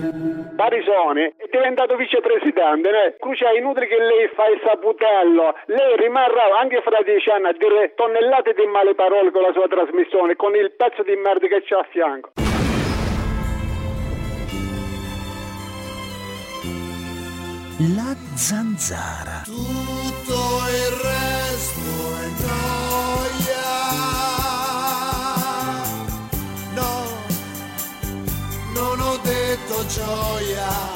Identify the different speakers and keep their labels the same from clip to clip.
Speaker 1: Barisoni è diventato vicepresidente, né? Crucia, è inutile che lei fa il saputello, lei rimarrà anche fra 10 anni a dire tonnellate di male parole con la sua trasmissione, con il pezzo di merda che c'ha a fianco.
Speaker 2: La zanzara.
Speaker 3: Tutto il resto è noia. No, non ho detto gioia.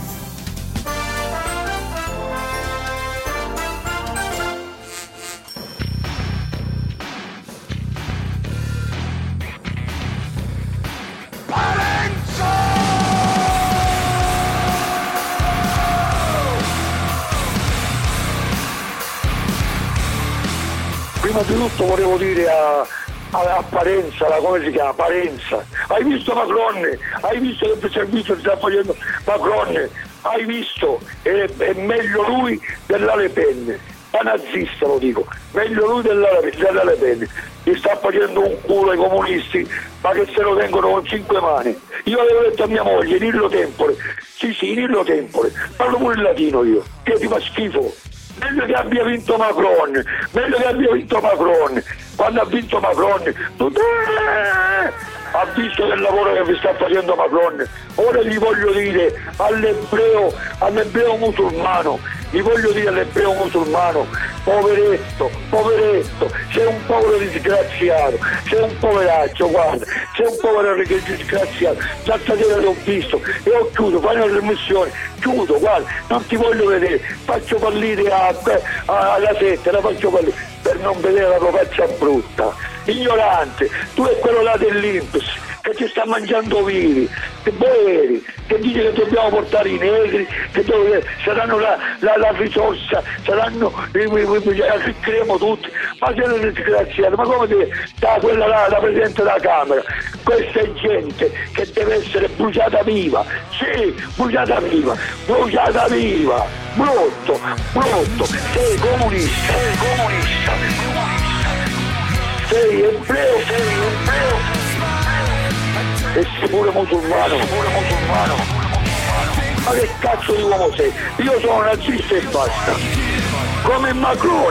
Speaker 4: Prima di tutto volevo dire a Parenza, come si chiama? Parenza, hai visto Macron? Hai visto che servizio sta facendo Macron? Hai visto? È meglio lui della Le Pen, da nazista lo dico, meglio lui della Le Pen, gli sta facendo un culo ai comunisti, ma che se lo tengono con 5 mani. Io avevo detto a mia moglie, Nillo Tempore, sì, Nillo Tempore, parlo pure il latino io, che ti fa schifo. Meglio che abbia vinto Macron, quando ha vinto Macron, ha visto che lavoro che vi sta facendo Macron. Ora gli voglio dire all'ebreo musulmano, poveretto, sei un povero disgraziato, sei un poveraccio, guarda, sei un povero disgraziato, stasera l'ho visto e ho chiuso, fai una trasmissione, chiudo, guarda, non ti voglio vedere, faccio fallire alla 7, la faccio fallire per non vedere la tua faccia brutta, ignorante, tu e quello là dell'Inps che ci sta mangiando vivi, che boeri, che dice che dobbiamo portare i negri, che saranno la risorsa, arricchiremo tutti, ma siete disgraziati, ma come da quella là, la Presidente della Camera, questa è gente che deve essere bruciata viva, sì, bruciata viva, brutto, sei comunista, sei ebreo, e sei pure musulmano. Ma che cazzo di uomo sei? Io sono nazista e basta. Come Macron.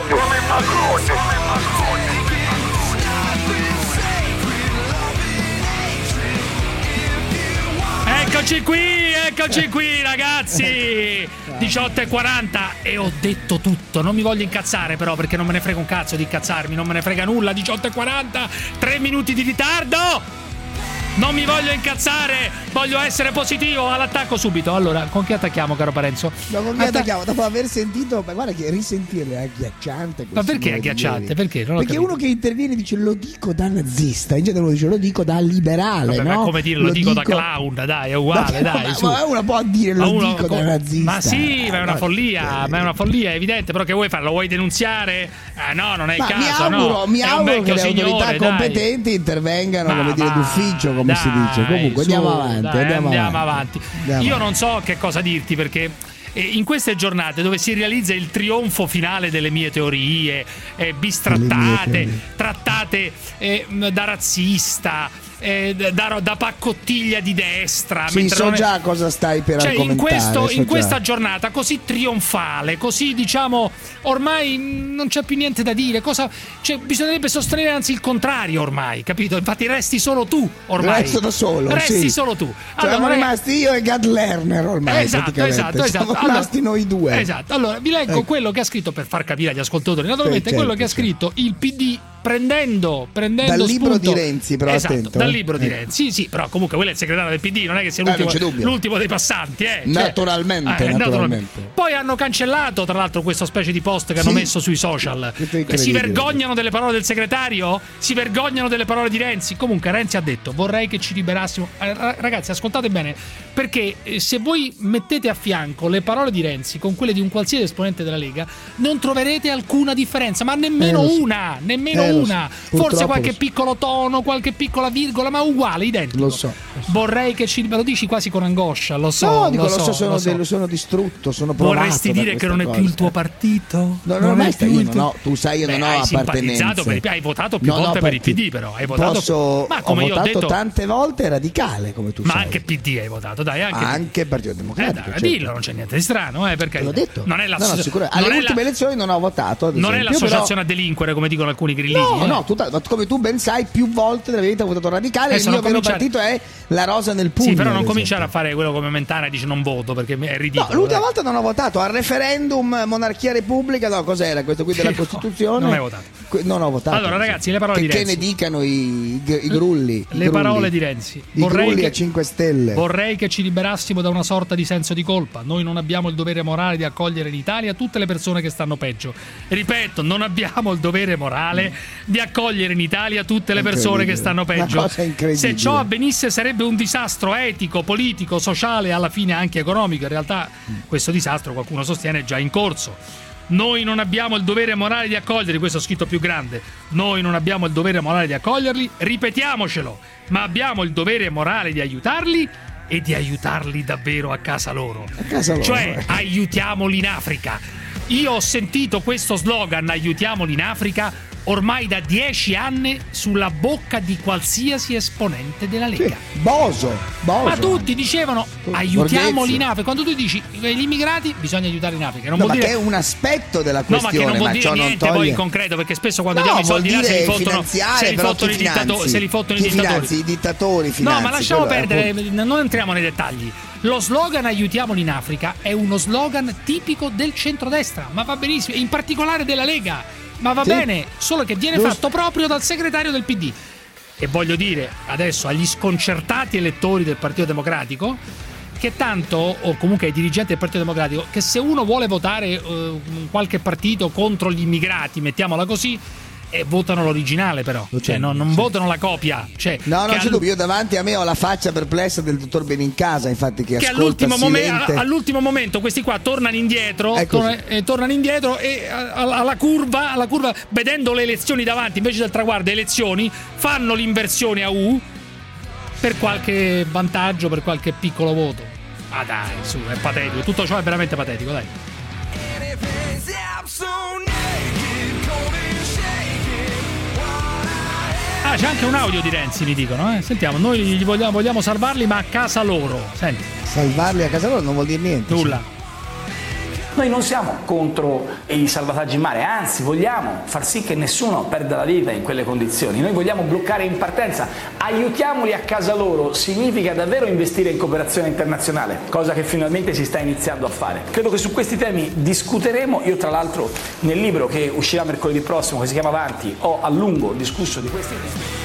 Speaker 5: Eccoci qui ragazzi, 18:40 e ho detto tutto. Non mi voglio incazzare però, perché non me ne frega un cazzo di incazzarmi, non me ne frega nulla. 18:40, 3 minuti di ritardo. Non mi voglio incazzare, voglio essere positivo all'attacco subito. Allora, con chi attacchiamo, caro Parenzo?
Speaker 2: No, con chi attacchiamo? Dopo aver sentito, ma guarda che risentirlo è agghiacciante.
Speaker 5: Ma perché è agghiacciante? Perché uno
Speaker 2: che interviene e dice lo dico da nazista, in genere uno dice lo dico da liberale.
Speaker 5: Vabbè,
Speaker 2: no?
Speaker 5: Ma come dire lo dico da clown, dai, è uguale, dai.
Speaker 2: Ma uno può dire lo dico da nazista.
Speaker 5: Ma sì, ma è una follia, è evidente, però che vuoi fare? Lo vuoi denunziare? No, non è il caso,
Speaker 2: mi auguro che le autorità competenti intervengano, come dire, d'ufficio, come si dice. Comunque andiamo avanti.
Speaker 5: Io non so che cosa dirti, perché in queste giornate dove si realizza il trionfo finale delle mie teorie bistrattate, trattate da razzista, da paccottiglia di destra,
Speaker 2: sì, so già cosa stai per argomentare.
Speaker 5: In questa giornata così trionfale, così diciamo ormai non c'è più niente da dire, bisognerebbe sostenere anzi il contrario ormai, capito? Infatti resti solo tu ormai.
Speaker 2: Resto da solo,
Speaker 5: resti solo tu.
Speaker 2: Siamo rimasti io e Gad Lerner ormai. Esatto. Siamo rimasti noi due.
Speaker 5: Esatto. Allora vi leggo quello che ha scritto, per far capire agli ascoltatori, naturalmente, quello che ha scritto il PD prendendo
Speaker 2: dal libro di Renzi, però
Speaker 5: esatto,
Speaker 2: attento.
Speaker 5: Dal libro di Renzi, sì, però comunque quello è il segretario del PD, non è che sia l'ultimo dei passanti,
Speaker 2: naturalmente.
Speaker 5: Poi hanno cancellato tra l'altro questa specie di post che hanno messo sui social. Si vergognano delle parole del segretario? Si vergognano delle parole di Renzi? Comunque Renzi ha detto: vorrei che ci liberassimo. Ragazzi, ascoltate bene, perché se voi mettete a fianco le parole di Renzi con quelle di un qualsiasi esponente della Lega, non troverete alcuna differenza, ma nemmeno una. nessuna. Forse qualche piccolo tono, qualche piccola virgola, ma uguale, identico.
Speaker 2: Lo so.
Speaker 5: Vorrei che me lo dici quasi con angoscia, lo so.
Speaker 2: No, dico, sono distrutto, sono provato.
Speaker 5: Vorresti dire che non è più il tuo partito?
Speaker 2: No, non è più il tuo. No, tu sai, io non ho appartenenza.
Speaker 5: Hai votato più volte per il PD, però. Hai votato. Ma come io ho detto
Speaker 2: tante volte radicale, come tu sai.
Speaker 5: Ma anche PD hai votato, dai,
Speaker 2: anche il Partito Democratico.
Speaker 5: Certo. Dillo, non c'è niente di strano, perché
Speaker 2: l'ho detto.
Speaker 5: Non è
Speaker 2: alle ultime elezioni non ho votato.
Speaker 5: Non è l'associazione a delinquere, come dicono alcuni grillini.
Speaker 2: No, come tu ben sai, più volte nella vita ho votato radicale. Il mio vero partito è la rosa nel pugno.
Speaker 5: Sì, però non cominciare a fare quello come Mentana e dice non voto, perché è ridicolo.
Speaker 2: No, l'ultima volta non ho votato al referendum monarchia repubblica. No, cos'era questo qui della Costituzione?
Speaker 5: Non hai votato.
Speaker 2: Non ho votato.
Speaker 5: Allora, ragazzi, le parole di Renzi.
Speaker 2: Che ne dicano i grulli.
Speaker 5: Le parole di Renzi.
Speaker 2: Grulli a 5 Stelle.
Speaker 5: Vorrei che ci liberassimo da una sorta di senso di colpa. Noi non abbiamo il dovere morale di accogliere in Italia tutte le persone che stanno peggio. Ripeto, non abbiamo il dovere morale di accogliere in Italia tutte le persone che stanno peggio.
Speaker 2: Una cosa incredibile.
Speaker 5: Se ciò avvenisse sarebbe un disastro etico, politico, sociale e alla fine anche economico. In realtà questo disastro, qualcuno sostiene, è già in corso. Noi non abbiamo il dovere morale di accoglierli, questo è scritto più grande. Noi non abbiamo il dovere morale di accoglierli, ripetiamocelo, ma abbiamo il dovere morale di aiutarli e di aiutarli davvero a casa loro. Cioè, aiutiamoli in Africa. Io ho sentito questo slogan, aiutiamoli in Africa, ormai da 10 anni sulla bocca di qualsiasi esponente della Lega.
Speaker 2: Sì, Boso.
Speaker 5: Ma tutti dicevano aiutiamoli in Africa. Quando tu dici gli immigrati bisogna aiutare in Africa, non vuol dire...
Speaker 2: che è un aspetto della questione.
Speaker 5: No, ma che non vuol dire niente poi in concreto, perché spesso quando diamo i soldi là se li fottono i dittatori.
Speaker 2: No,
Speaker 5: ma lasciamo perdere, non entriamo nei dettagli. Lo slogan aiutiamoli in Africa è uno slogan tipico del centrodestra, ma va benissimo, in particolare della Lega. Ma va bene, solo che viene fatto proprio dal segretario del PD. E voglio dire adesso agli sconcertati elettori del Partito Democratico che tanto, o comunque ai dirigenti del Partito Democratico, che se uno vuole votare qualche partito contro gli immigrati, mettiamola così, votano l'originale, però non votano la copia.
Speaker 2: Non c'è dubbio. Io davanti a me ho la faccia perplessa del dottor Benincasa, infatti, che ascolta
Speaker 5: all'ultimo momento questi qua tornano indietro e alla curva, vedendo le elezioni davanti invece del traguardo elezioni, fanno l'inversione a U per qualche vantaggio, per qualche piccolo voto. Ah dai, su, è patetico, tutto ciò è veramente patetico, dai. Ah, c'è anche un audio di Renzi, mi dicono, Sentiamo, noi gli vogliamo salvarli, ma a casa loro. Senti.
Speaker 2: Salvarli a casa loro non vuol dire niente.
Speaker 5: Nulla.
Speaker 6: Noi non siamo contro i salvataggi in mare, anzi vogliamo far sì che nessuno perda la vita in quelle condizioni. Noi vogliamo bloccare in partenza, aiutiamoli a casa loro, significa davvero investire in cooperazione internazionale, cosa che finalmente si sta iniziando a fare. Credo che su questi temi discuteremo. Io tra l'altro nel libro che uscirà mercoledì prossimo, che si chiama Avanti, ho a lungo discusso di questi temi.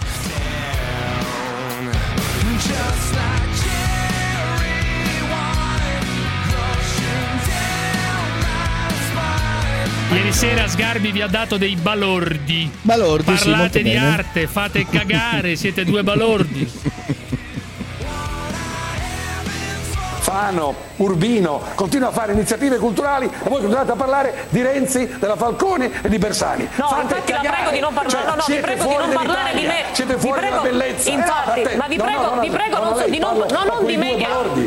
Speaker 5: Ieri sera Sgarbi vi ha dato dei balordi.
Speaker 2: Parlate
Speaker 5: di arte, fate cagare, siete due balordi.
Speaker 7: Fano, Urbino, continua a fare iniziative culturali e voi continuate a parlare di Renzi, della Falcone e di Bersani.
Speaker 8: No,
Speaker 7: fate
Speaker 8: infatti
Speaker 7: cagare.
Speaker 8: la prego di non parlare, vi prego di non parlare di me.
Speaker 7: Siete fuori dalla bellezza.
Speaker 8: Infatti, ma vi prego non di me.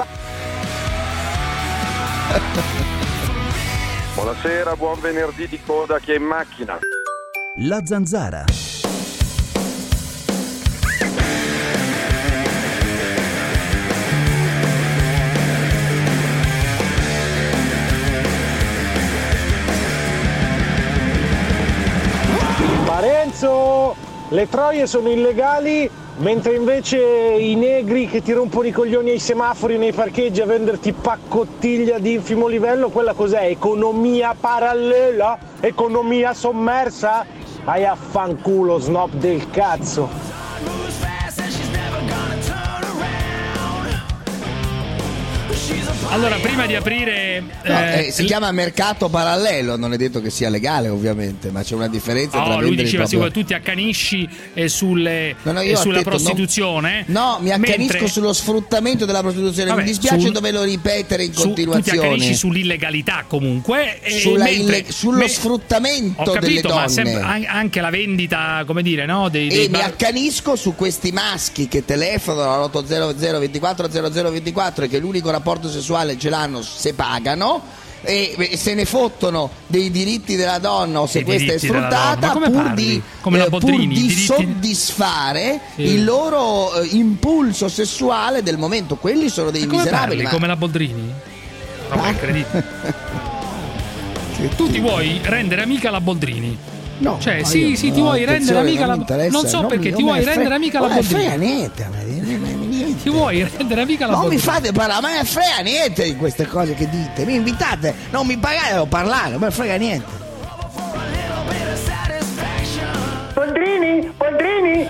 Speaker 9: Buonasera, buon venerdì di coda chi è in macchina.
Speaker 10: La Zanzara.
Speaker 11: Parenzo, le troie sono illegali, mentre invece i negri che ti rompono i coglioni ai semafori nei parcheggi a venderti paccottiglia di infimo livello, quella cos'è? Economia parallela? Economia sommersa? Vai a fanculo, snob del cazzo.
Speaker 5: Allora, prima di aprire...
Speaker 2: si chiama mercato parallelo, non è detto che sia legale ovviamente, ma c'è una differenza tra
Speaker 5: lui diceva
Speaker 2: proprio...
Speaker 5: tu ti accanisci sulla prostituzione.
Speaker 2: No, mi accanisco sullo sfruttamento della prostituzione. Vabbè, mi dispiace doverlo ripetere in continuazione.
Speaker 5: Tu ti accanisci sull'illegalità comunque.
Speaker 2: Sullo sfruttamento delle donne.
Speaker 5: Ma anche la vendita, come dire, no?
Speaker 2: Mi accanisco su questi maschi che telefonano all'800 24 0024 e che l'unico rapporto sessuale ce l'hanno se pagano e se ne fottono dei diritti della donna o se questa è sfruttata pur di soddisfare il loro impulso sessuale del momento. Quelli sono dei miserabili.
Speaker 5: Come la Boldrini? No, è incredibile. Tu ti vuoi rendere amica la Boldrini?
Speaker 2: No,
Speaker 5: cioè ti vuoi rendere amica la Boldrini? Non so perché ti vuoi rendere amica la Boldrini.
Speaker 2: Non mi frega niente.
Speaker 5: Ti vuoi rendere amica la Boldrini?
Speaker 2: Non mi fate parlare, ma me ne frega niente di queste cose che dite. Mi invitate, non mi pagate a parlare, me ne frega niente.
Speaker 4: Boldrini.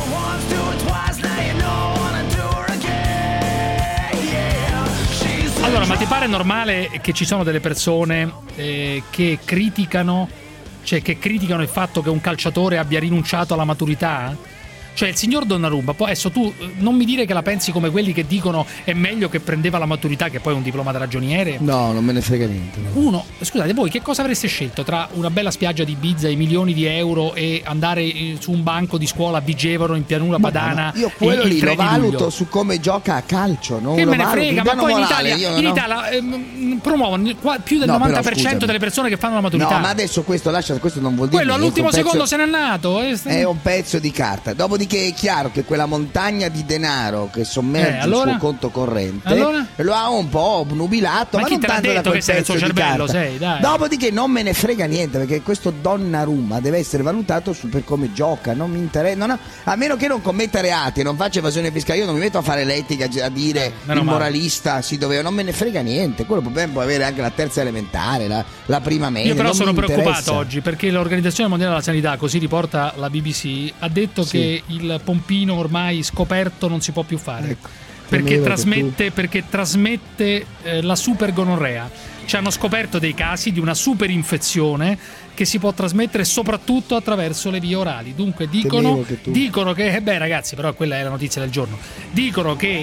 Speaker 5: Allora, ma ti pare normale che ci sono delle persone che criticano il fatto che un calciatore abbia rinunciato alla maturità? Cioè il signor Donnarumma, poi adesso tu non mi dire che la pensi come quelli che dicono è meglio che prendeva la maturità che poi un diploma da ragioniere.
Speaker 2: No, non me ne frega niente.
Speaker 5: No. Scusate, voi che cosa avreste scelto tra una bella spiaggia di Ibiza e milioni di euro e andare su un banco di scuola a Vigevano in pianura padana?
Speaker 2: Io quello lì lo valuto su come gioca a calcio, non
Speaker 5: che
Speaker 2: lo
Speaker 5: me ne frega, ma poi
Speaker 2: morale,
Speaker 5: in Italia promuovono più del 90% delle persone che fanno la maturità.
Speaker 2: No, ma adesso questo non vuol dire
Speaker 5: quello all'ultimo secondo se n'è nato.
Speaker 2: È un pezzo di carta. Dopodiché è chiaro che quella montagna di denaro che sommerge il suo conto corrente lo ha un po' obnubilato, ma non tanto da quel pezzo di carta. Dopodiché non me ne frega niente, perché questo Donnarumma deve essere valutato per come gioca. Non mi interessa, a meno che non commetta reati, non faccia evasione fiscale. Io non mi metto a fare l'etica, a dire il moralista si doveva, non me ne frega niente. Quello può avere anche la terza elementare, la prima media.
Speaker 5: Io però sono preoccupato oggi perché l'Organizzazione Mondiale della Sanità, così riporta la BBC, ha detto che il pompino ormai scoperto non si può più fare, perché trasmette la supergonorrea. Ci hanno scoperto dei casi di una superinfezione che si può trasmettere soprattutto attraverso le vie orali. Dunque dicono che ragazzi, però quella è la notizia del giorno. Dicono che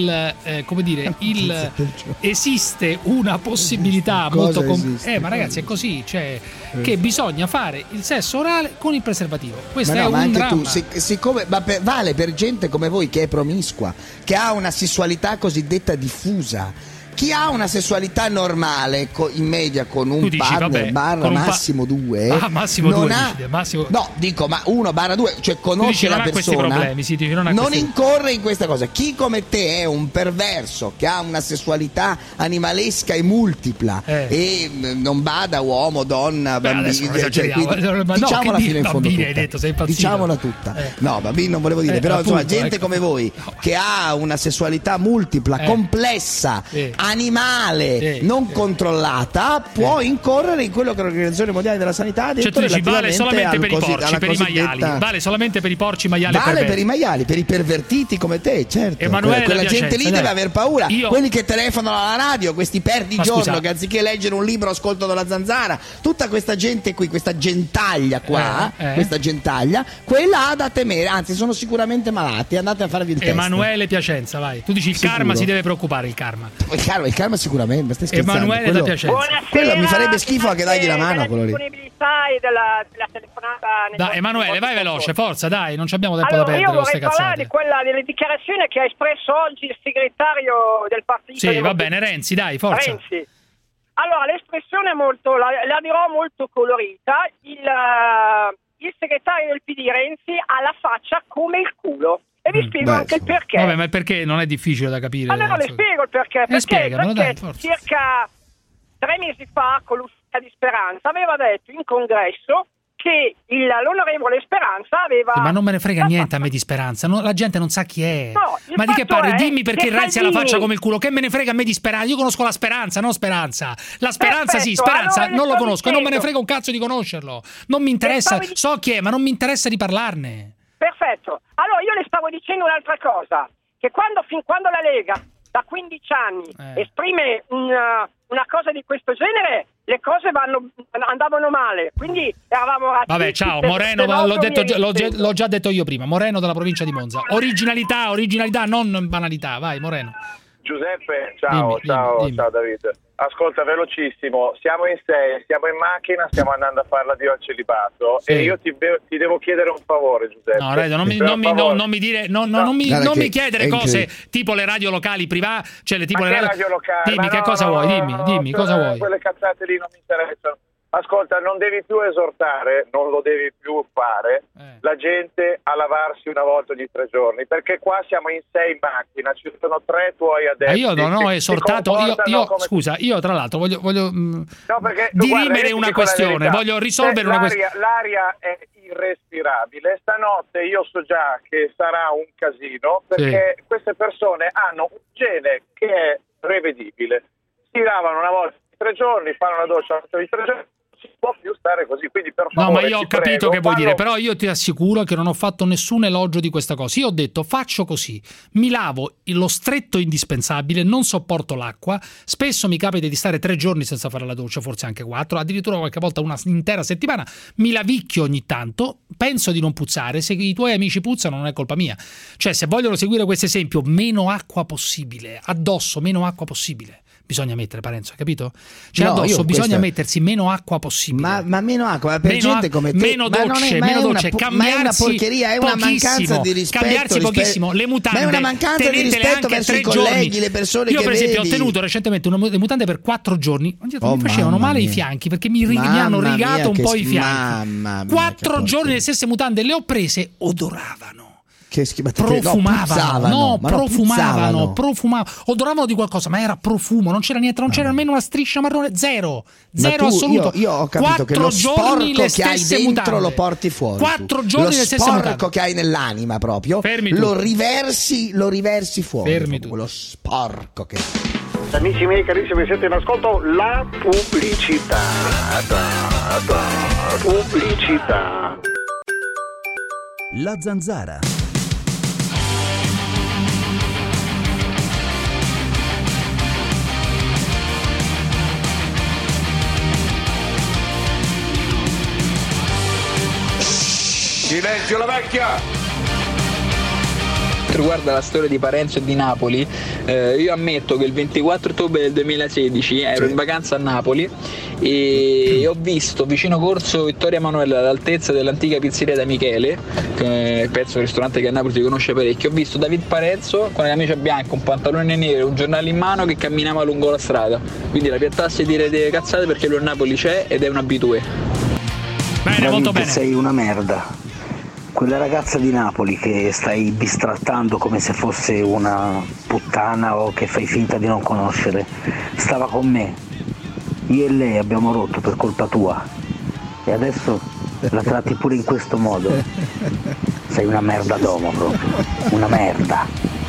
Speaker 5: esiste una possibilità molto ma ragazzi è così, cioè che bisogna fare il sesso orale con il preservativo. Questo è un dramma.
Speaker 2: Vale per gente come voi che è promiscua, che ha una sessualità cosiddetta diffusa. Chi ha una sessualità normale in media con un partner massimo due, no, dico ma 1/2, cioè conosce la persona, non incorre in questa cosa. Chi come te è un perverso che ha una sessualità animalesca e multipla e non bada uomo, donna, bambini, diciamola fino in fondo tutta. Diciamola tutta. No, bambini non volevo dire, però insomma gente come voi che ha una sessualità multipla, complessa, animale, non controllata, può incorrere in quello che l'Organizzazione Mondiale della Sanità ha detto,
Speaker 5: cioè, vale solamente per i porci, per i maiali, vale solamente per i porci, maiali,
Speaker 2: vale per i maiali, per i pervertiti come te, certo.
Speaker 5: Emanuele,
Speaker 2: quella gente lì deve aver paura. Quelli che telefonano alla radio, questi perdigiorno che anziché leggere un libro ascoltano la zanzara, tutta questa gente qui, questa gentaglia qua, quella ha da temere, anzi sono sicuramente malati, andate a farvi il test.
Speaker 5: Emanuele Piacenza, vai. Tu dici il karma si deve preoccupare, il karma
Speaker 2: sicuramente, stai scherzando.
Speaker 5: Emanuele da Piacenza.
Speaker 2: Quello mi farebbe schifo anche dargli la mano, quello lì.
Speaker 12: Della telefonata.
Speaker 5: Dai, Emanuele, vai veloce, forza, dai, non abbiamo tempo da perdere.
Speaker 12: Io vorrei parlare di quella delle dichiarazioni che ha espresso oggi il segretario del partito.
Speaker 5: Sì, va bene, Renzi, dai, forza.
Speaker 12: Renzi. Allora, l'espressione la dirò molto colorita. Il segretario del PD Renzi ha la faccia come il culo. E vi spiego anche il perché.
Speaker 5: Vabbè, ma il perché non è difficile da capire.
Speaker 12: Allora le spiego il perché. Perché circa 3 mesi fa, con l'uscita di Speranza, aveva detto in congresso che l'onorevole Speranza aveva...
Speaker 5: Ma non me ne frega niente a me di Speranza, la gente non sa chi è. No, ma di che parli? Dimmi perché Renzi ha la faccia come il culo, che me ne frega a me di Speranza? Io conosco la Speranza, non Speranza. La Speranza sì, Speranza allora non lo conosco, non me ne frega un cazzo di conoscerlo. Non mi interessa, so chi è, ma non mi interessa di parlarne.
Speaker 12: Perfetto. Allora io le stavo dicendo un'altra cosa, che fin quando la Lega da 15 anni esprime una cosa di questo genere, le cose andavano male, quindi eravamo razzisti.
Speaker 5: Vabbè, ciao, Moreno, l'ho già detto io prima, Moreno della provincia di Monza. Originalità, non banalità, vai Moreno.
Speaker 13: Giuseppe, ciao Davide. Ascolta, velocissimo, siamo in 6, siamo in macchina, stiamo andando a fare l'addio al celibato e io ti devo chiedere un favore, Giuseppe.
Speaker 5: No, Redo, non mi chiedere cose tipo le radio locali private, cioè le tipo le radio locali. Dimmi che cosa vuoi, dimmi cosa vuoi.
Speaker 13: Quelle cazzate lì non mi interessano. Ascolta, non devi più esortare, non lo devi più fare, la gente a lavarsi una volta ogni 3 giorni, perché qua siamo in 6 in macchina, ci sono 3 tuoi adepti.
Speaker 5: Io non ho esortato, scusa, io tra l'altro voglio dirimere una questione, voglio risolvere una questione.
Speaker 13: L'aria è irrespirabile, stanotte io so già che sarà un casino, perché queste persone hanno un igiene che è prevedibile, si lavano una volta ogni 3 giorni, fanno una doccia ogni 3 giorni. Si può più stare così, quindi per favore.
Speaker 5: No, ma io ho capito che vuoi dire, però io ti assicuro che non ho fatto nessun elogio di questa cosa. Io ho detto faccio così, mi lavo lo stretto indispensabile, non sopporto l'acqua, spesso mi capita di stare 3 giorni senza fare la doccia, forse anche 4, addirittura qualche volta una intera settimana, mi lavicchio ogni tanto, penso di non puzzare, se i tuoi amici puzzano non è colpa mia. Cioè, se vogliono seguire questo esempio, meno acqua possibile, addosso meno acqua possibile. Bisogna mettere, Parenzo, hai capito? Cioè addosso bisogna mettersi meno acqua possibile.
Speaker 2: Ma meno acqua, ma per gente come te.
Speaker 5: Meno docce, cambiarsi,
Speaker 2: ma è una porcheria, è una mancanza di rispetto.
Speaker 5: Cambiarsi pochissimo, le mutande.
Speaker 2: Ma è una mancanza di rispetto verso i colleghi, le persone che vedi.
Speaker 5: Io per esempio ho tenuto recentemente le mutande per 4 giorni. Mi facevano male i fianchi perché mi hanno rigato un po' i fianchi. 4 giorni le stesse mutande le ho prese, odoravano.
Speaker 2: Che schifo,
Speaker 5: profumavano, odoravano di qualcosa, ma era profumo, non c'era niente, non c'era nemmeno una striscia marrone, zero assoluto.
Speaker 2: Io ho capito che lo sporco che hai dentro lo porti fuori.
Speaker 5: 4 giorni le stesse mutande.
Speaker 2: Lo sporco che hai nell'anima proprio, lo riversi fuori.
Speaker 5: Fermi tu.
Speaker 2: Lo sporco che...
Speaker 1: Amici miei carissimi, siete in ascolto la pubblicità. Pubblicità.
Speaker 10: La Zanzara.
Speaker 7: Silenzio la vecchia!
Speaker 14: Riguarda la storia di Parenzo e di Napoli, io ammetto che il 24 ottobre del 2016 ero in vacanza a Napoli e ho visto vicino Corso Vittorio Emanuele, all'altezza dell'antica pizzeria da Michele, che penso un ristorante che a Napoli si conosce parecchio, ho visto David Parenzo con la camicia bianca, un pantalone nero, un giornale in mano che camminava lungo la strada, quindi la piattassi di dire delle cazzate perché lui a Napoli c'è ed è un abitué.
Speaker 5: Bene, molto bene.
Speaker 15: Sei una merda. Quella ragazza di Napoli che stai bistrattando come se fosse una puttana o che fai finta di non conoscere, stava con me. Io e lei abbiamo rotto per colpa tua e adesso la tratti pure in questo modo. Sei una merda d'uomo proprio, una merda.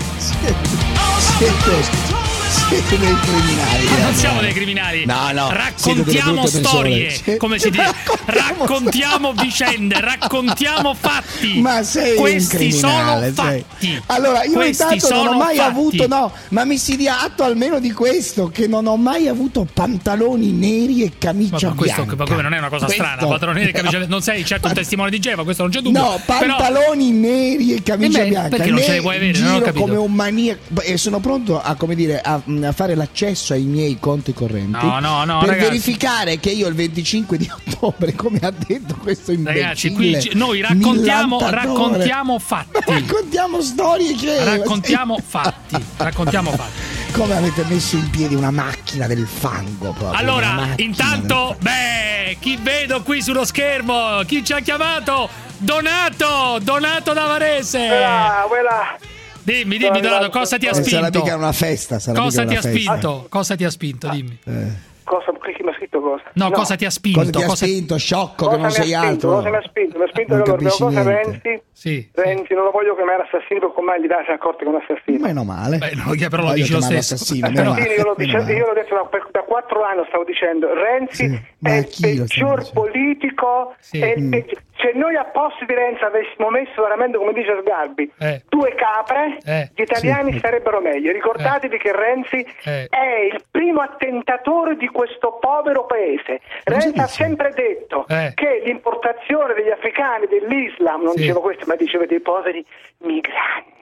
Speaker 2: Siete dei criminali.
Speaker 5: Ma non siamo dei criminali.
Speaker 2: No.
Speaker 5: Raccontiamo storie, come si dice. Raccontiamo vicende, raccontiamo fatti.
Speaker 2: Ma sei
Speaker 5: questi
Speaker 2: un
Speaker 5: sono fatti.
Speaker 2: Allora, io intanto non ho mai avuto, ma mi si dia atto almeno di questo, che non ho mai avuto pantaloni neri e camicia bianca.
Speaker 5: Ma come non è una cosa strana, pantaloni neri e camicia bianca. Non sei certo un testimone di Geova, questo non c'è dubbio.
Speaker 2: No, pantaloni neri e camicia bianca.
Speaker 5: Perché non ce li puoi avere? Non ho capito.
Speaker 2: Come un maniaco e sono pronto a, come dire, a fare l'accesso ai miei conti correnti per verificare che io il 25 di ottobre, come ha detto questo imbecille,
Speaker 5: ragazzi, qui noi raccontiamo fatti,
Speaker 2: raccontiamo storie che
Speaker 5: raccontiamo fatti.
Speaker 2: Come avete messo in piedi una macchina del fango proprio.
Speaker 5: Allora, intanto chi vedo qui sullo schermo, chi ci ha chiamato? Donato da Varese. Dimmi Donato, cosa ti ha spinto?
Speaker 2: Sarà mica una festa,
Speaker 5: Cosa ti ha spinto? Dimmi.
Speaker 4: Chi mi ha scritto cosa?
Speaker 5: No, cosa ti ha spinto?
Speaker 2: Cosa ti ha spinto, sciocco, che non sei altro?
Speaker 4: Cosa mi ha spinto? Mi ha spinto che allora, cosa Renzi?
Speaker 5: Sì.
Speaker 4: Renzi non lo voglio chiamare assassino, come mai gli dai accorto che è un assassino?
Speaker 2: Meno male.
Speaker 5: Però lo dici lo stesso.
Speaker 4: Io l'ho detto da 4 anni, stavo dicendo Renzi è il peggior politico,
Speaker 16: se noi a posto di Renzi avessimo messo veramente, come dice Sgarbi, 2 capre, gli italiani starebbero meglio. Ricordatevi che Renzi è il primo attentatore di questo povero paese. Renzi ha sempre detto che l'importazione degli africani, dell'Islam, non diceva questo, ma diceva dei poveri migranti,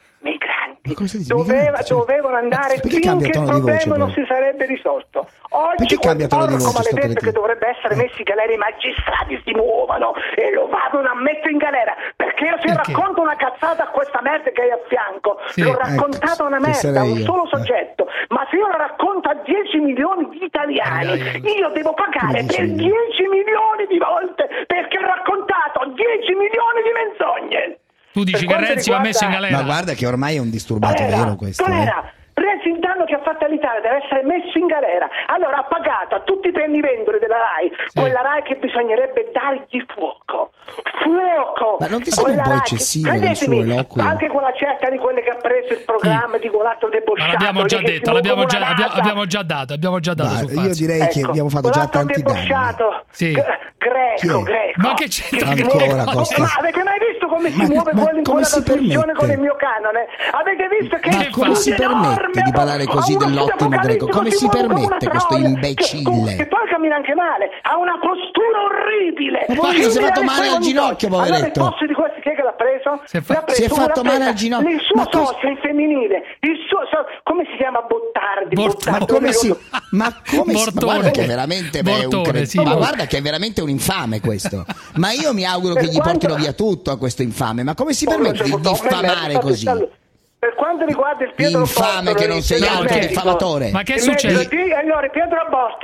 Speaker 16: dovevano andare finché il problema non si sarebbe risolto. Oggi quel porco maledetto che dovrebbe essere messo in galera, i magistrati si muovono e lo vadano a mettere in galera, perché io se racconto una cazzata a questa merda che hai a fianco, l'ho raccontata una merda a un solo soggetto, ma se io la racconto a 10 milioni di italiani, io devo pagare per 10 milioni di volte perché ho raccontato 10 milioni di menzogne.
Speaker 5: Tu dici che Renzi va messo in galera?
Speaker 2: Ma guarda che ormai è un disturbato vero questo.
Speaker 16: Renzi, il danno che ha fatto all'Italia deve essere messo in galera. Allora ha pagato a tutti i prendiventori della RAI, quella RAI che bisognerebbe dargli fuoco.
Speaker 2: Ma non ti sembra un po' eccessivo il suo eloquio?
Speaker 16: Anche quella certa di quelle che ha preso il programma di quell'altro debosciato.
Speaker 5: Ma l'abbiamo già detto, abbiamo già dato
Speaker 2: io direi che abbiamo fatto già tanti danni.
Speaker 16: Greco.
Speaker 5: Ma che c'entra
Speaker 2: ancora Costa?
Speaker 16: Ma avete mai visto come si muove quello in quella trasmissione con il mio canone? Avete visto che
Speaker 2: ma come si permette di parlare così dell'ottimo Greco? Come si permette questo imbecille?
Speaker 16: Che poi cammina anche male, ha una postura orribile.
Speaker 2: Ma poi si è fatto male al ginocchio, poveretto.
Speaker 16: Allora, il posto di questi chi è che l'ha preso?
Speaker 2: Si è fatto male al ginocchio.
Speaker 16: Il suo socio, il femminile, come si chiama? Bottardi.
Speaker 2: Ma come si? Ma guarda che veramente ma guarda che è veramente un infame questo. Ma io mi auguro che gli portino via tutto a questo infame. Ma come si permette di diffamare così?
Speaker 16: Per quanto riguarda il Pietro
Speaker 2: infame che non sei altro diffamatore.
Speaker 5: Ma che succede?
Speaker 16: Allora Pietro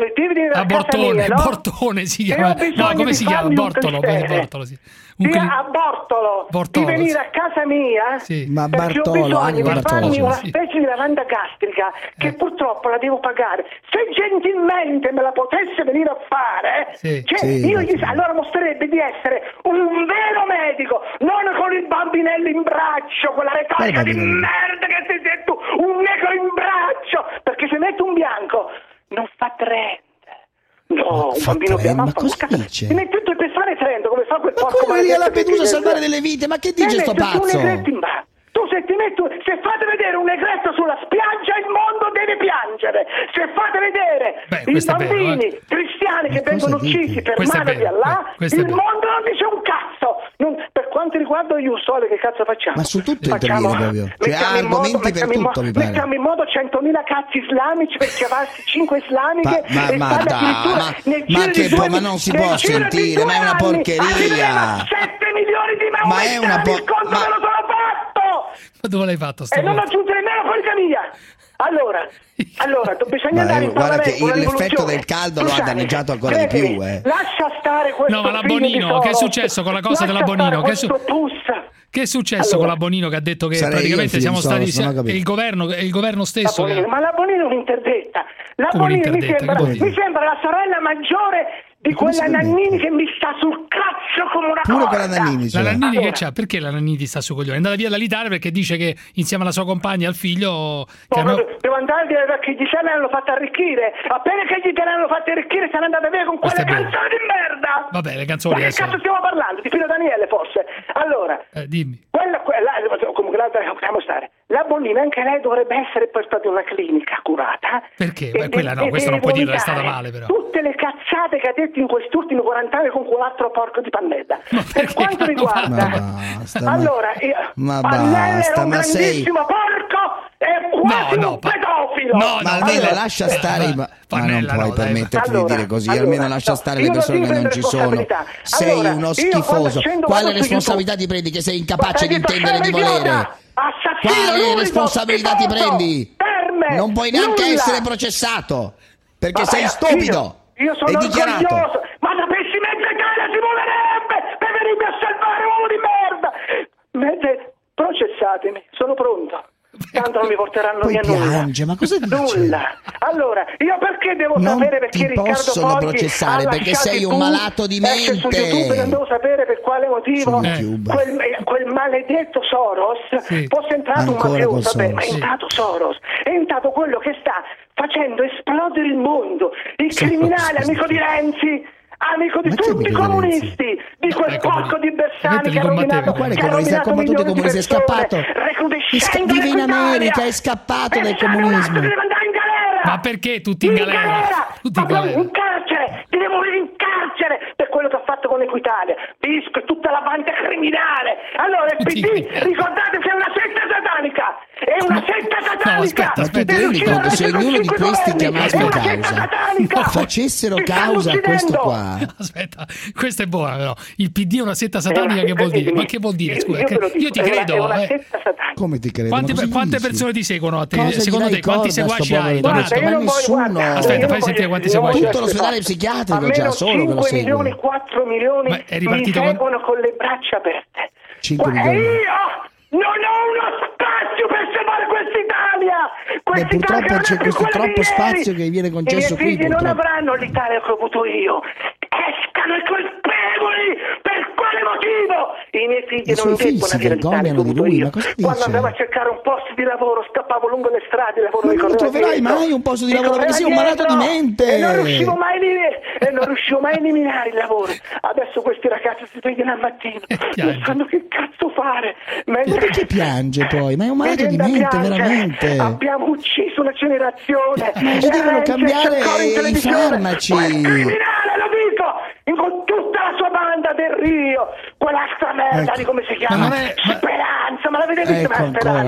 Speaker 5: Bortone si chiama. No, come si chiama? Bortolo, sì.
Speaker 16: A Bortolo di venire a casa mia
Speaker 2: ma
Speaker 16: perché
Speaker 2: Bartolo,
Speaker 16: ho bisogno di farmi una specie di lavanda gastrica che purtroppo la devo pagare. Se gentilmente me la potesse venire a fare, allora mostrerebbe di essere un vero medico, non con il bambinello in braccio, quella retorica di merda che ti sei tu, un negro in braccio, perché se metto un bianco non fa trend. No, un bambino bianco.
Speaker 2: Ma cosa dice?
Speaker 16: Si mette tutto il pestane trend, come fa quel porco.
Speaker 2: Ma come lì a Lampedusa a salvare delle vite? Ma che dice sto pazzo?
Speaker 16: Tu se fate vedere un negretto sulla spiaggia, il mondo deve piangere. Se fate vedere i bambini cristiani che vengono uccisi per mano di Allah, il mondo non dice un cazzo. Per quanto riguarda io Sole, che cazzo facciamo?
Speaker 2: Ma su tutto interviene proprio. Cioè ha argomenti per tutto, mi pare.
Speaker 16: Mettiamo in modo 100.000 cazzi islamici per chiavarsi 5 islamiche
Speaker 2: ma non si può sentire, ma è una porcheria.
Speaker 16: 7 milioni di
Speaker 2: ma è una
Speaker 5: Ma dove l'hai fatto sto?
Speaker 16: E non aggiunge nemmeno poligamia. Allora bisogna andare in
Speaker 2: Parlamento. Guarda che l'effetto del caldo lo ha danneggiato ancora di più.
Speaker 16: Lascia stare questo.
Speaker 5: No, ma la Bonino, che è successo con la cosa della Bonino? Che è successo con la Bonino che ha detto che praticamente siamo stati il governo stesso?
Speaker 16: Ma la Bonino è un'interdetta. La Bonino mi sembra la sorella maggiore di quella Nannini che mi sta sul cazzo come una
Speaker 2: pure
Speaker 16: corda.
Speaker 2: La Nannini
Speaker 5: che c'ha? Perché la Nannini sta su coglione? È andata via dall'Italia perché dice che insieme alla sua compagna e al figlio
Speaker 16: devo andare perché gli l'hanno fatta arricchire. Appena che gli l'hanno fatta arricchire se n'è andata via con quelle canzoni di merda.
Speaker 5: Vabbè, le canzoni.
Speaker 16: Ma che cazzo stiamo parlando? Di Pino Daniele forse? Allora
Speaker 5: dimmi.
Speaker 16: Comunque possiamo stare. La Bonino anche lei dovrebbe essere portata in una clinica curata.
Speaker 5: Perché? Quella no, questo non puoi dirlo, è stata male però.
Speaker 16: Tutte le cazzate che ha detto in questi ultimi 40 anni con quell'altro porco di Pannella. Per quanto riguarda Pannella era un grandissimo porco e quasi un pedofilo.
Speaker 2: Ma almeno lascia stare ma non puoi permetterti di dire così. Almeno lascia stare le persone che non ci sono. Sei uno schifoso. Quale responsabilità ti prendi che sei incapace di intendere di volere? Quale responsabilità ti prendi? Non puoi neanche essere processato perché sei stupido.
Speaker 16: Io sono orgoglioso, ma sapessi mezza Italia si muoverebbe per venirmi a salvare, uomo di merda. Processatemi, sono pronto. Tanto non mi porteranno via nulla.
Speaker 2: Ma cosa dice?
Speaker 16: Nulla. Allora, io perché devo sapere perché Riccardo
Speaker 2: possono processare perché sei un malato di mente.
Speaker 16: Su YouTube non devo sapere per quale motivo quel maledetto Soros fosse entrato un mafioso, ma è entrato Soros, è entrato quello che sta facendo esplodere il mondo, il criminale amico di Renzi. amico di tutti i comunisti, di quel porco di Bersani che ha rovinato,
Speaker 2: ma quale comunista? Ha combattuto i comunisti, è scappato. Vive in America, è scappato dal comunismo.
Speaker 16: Deve andare in galera.
Speaker 5: Ma perché tutti in galera? Tutti in galera.
Speaker 16: In carcere, ti devo morire in carcere per quello che ha fatto con Equitalia. Visco e tutta la banda criminale. Allora il PD, ricordate che è una setta satanica. È una setta satanica.
Speaker 2: Ma tu ti rendi conto se ognuno di questi chiamassero causa facessero causa a questo qua?
Speaker 5: Aspetta, questa è buona però. Il PD è una setta satanica, che vuol dire? Ma che vuol dire? Scusa, io ti credo.
Speaker 2: Come ti credo?
Speaker 5: Quante persone ti seguono a te? Secondo te quanti seguaci hai?
Speaker 2: Donato? Ma nessuno.
Speaker 5: Aspetta, fai sentire quanti seguaci hai.
Speaker 2: Tutto l'ospedale psichiatrico già solo che lo
Speaker 16: 5 milioni, 4 milioni mi seguono con le braccia aperte.
Speaker 2: 5 milioni.
Speaker 16: E io non ho uno spazio per salvare quest'Italia.
Speaker 2: Purtroppo c'è questo troppo spazio che viene concesso qui.
Speaker 16: I miei figli non avranno l'Italia che ho avuto io. Escano i colpevoli. Per quale motivo? I miei figli non debbono avere l'Italia che ho avuto io. Quando andavo a cercare un posto di lavoro scappavo lungo le strade.
Speaker 2: Ma non troverai mai un posto di lavoro perché sei un malato di mente.
Speaker 16: E non riuscivo mai a eliminare il lavoro. Adesso questi ragazzi si svegliano al mattino, non sanno che cazzo fare.
Speaker 2: Ma perché piange poi? Ma è un malato di mente, veramente.
Speaker 16: Abbiamo ucciso una generazione.
Speaker 2: Ma ci devono cambiare i farmaci.
Speaker 16: Criminale, lo dico, con tutta la sua banda del Rio, quella merda di come si chiama? Speranza, ma l'avete vista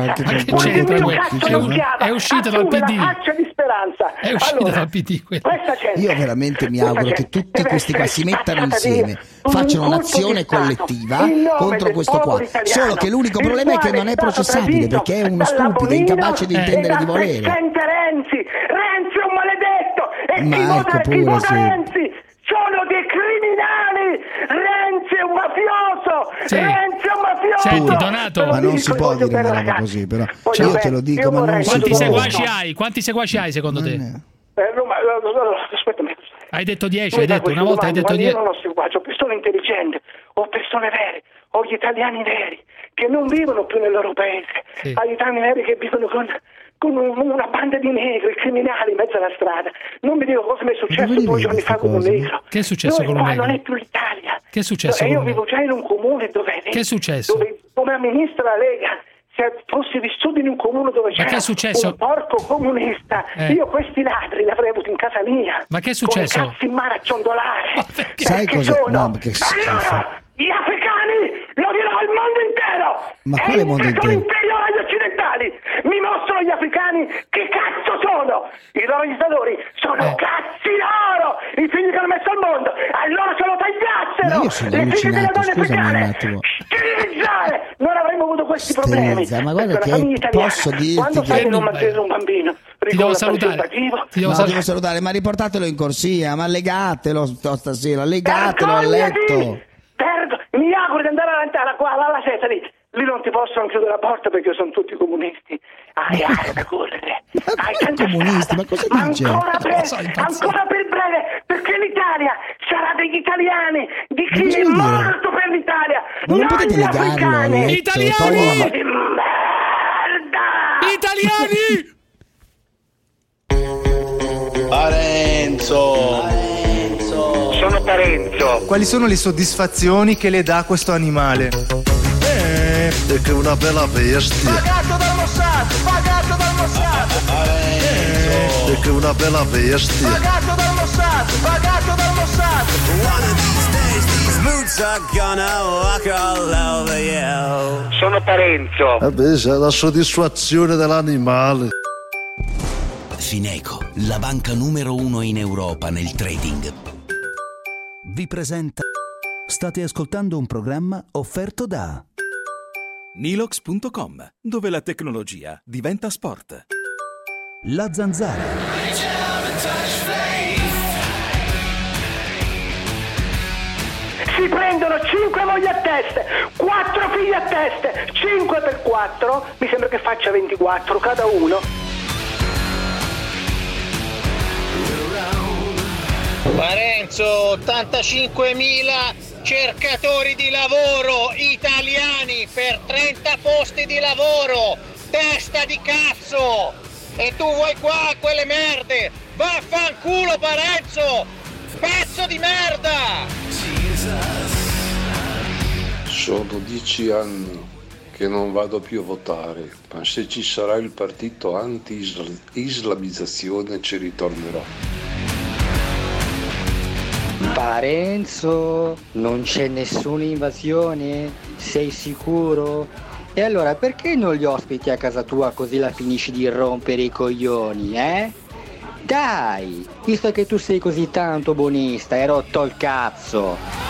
Speaker 16: Speranza?
Speaker 5: È uscita dal PD.
Speaker 16: Faccia di Speranza.
Speaker 5: È uscita dal PD quella.
Speaker 2: Io veramente mi auguro che tutti questi qua si mettano insieme, facciano un'azione collettiva contro questo qua. Solo che l'unico problema è che non è processabile perché è uno stupido, incapace di intendere e di volere.
Speaker 16: Renzi è un maledetto e chi vota Renzi sono dei criminali. Renzi è un mafioso. Renzi è un mafioso.
Speaker 5: Senti, Donato,
Speaker 2: ma non si può dire una roba così, però io te lo dico, ma non si può.
Speaker 5: Quanti seguaci hai secondo te?
Speaker 16: Aspetta,
Speaker 5: hai detto 10, hai detto una volta, hai detto 10.
Speaker 16: Io non ho seguaci, ho persone intelligenti, ho persone vere, ho gli italiani veri che non vivono più nel loro paese, ho gli italiani veri che vivono con una banda di negri criminali in mezzo alla strada. Non vi dico cosa mi è successo 2 giorni fa con un negro.
Speaker 5: Che è successo con un negro?
Speaker 16: Non è più l'Italia.
Speaker 5: Che è successo?
Speaker 16: Io vivo già in un comune dove
Speaker 5: che è successo?
Speaker 16: Dove, come amministra la Lega, se fossi vissuto in un comune dove c'era un porco comunista, io questi ladri li avrei avuti in casa mia.
Speaker 5: Ma che è successo?
Speaker 16: Con i cazzi in mano a ciondolare.
Speaker 2: Sai cosa? No, perché
Speaker 16: allora, gli africani lo dirò al mondo intero.
Speaker 2: Ma quale mondo intero?
Speaker 16: Sono inferiore agli occidentali. Mi mostrano gli africani che cazzo sono. I loro dittatori sono cazzi loro. I figli che hanno messo al mondo. Allora se lo tagliassero.
Speaker 2: Ma io sono allucinato, scusami un attimo.
Speaker 16: Non avremmo avuto questi problemi.
Speaker 2: Ma guarda che posso dirti
Speaker 16: quando sai che non mantiene un bambino.
Speaker 5: Ti devo salutare.
Speaker 2: Devo salutare, ma riportatelo in corsia, ma legatelo stasera, legatelo al letto.
Speaker 16: Mi auguro di andare alla sesta lì. Lì non ti possono chiudere la porta perché sono tutti comunisti. Hai da correre. Hai tante
Speaker 2: comunisti, ma cosa dice?
Speaker 16: Ancora per breve, perché l'Italia sarà degli italiani, di chi è morto per l'Italia.
Speaker 2: Ma non potete legarlo al letto.
Speaker 5: Italiani!
Speaker 16: Merda!
Speaker 5: Italiani!
Speaker 3: Parenzo.
Speaker 16: Sono Parenzo.
Speaker 17: Quali sono le soddisfazioni che le dà questo animale?
Speaker 3: Perché è una bella bestia.
Speaker 16: Pagato dal Mossad!
Speaker 3: Perché è una bella bestia.
Speaker 16: Pagato dal Mossad!
Speaker 3: One of these days these boots are gonna walk all over you.
Speaker 16: Sono Parenzo.
Speaker 3: Vabbè, c'è la soddisfazione dell'animale.
Speaker 10: Fineco, la banca numero 1 in Europa nel trading, vi presenta. State ascoltando un programma offerto da
Speaker 18: Nilox.com, dove la tecnologia diventa sport.
Speaker 10: La Zanzara.
Speaker 16: Si prendono 5 mogli a testa, 4 figli a testa, 5 per 4, mi sembra che faccia 24 cada uno.
Speaker 19: Parenzo, 85.000 cercatori di lavoro italiani per 30 posti di lavoro, testa di cazzo! E tu vuoi qua quelle merde? Vaffanculo Parenzo! Pezzo di merda!
Speaker 20: Sono 10 anni che non vado più a votare, ma se ci sarà il partito anti-islamizzazione ci ritornerò.
Speaker 21: Parenzo, non c'è nessuna invasione? Sei sicuro? E allora perché non li ospiti a casa tua così la finisci di rompere i coglioni, eh? Dai, visto che tu sei così tanto buonista, hai rotto il cazzo.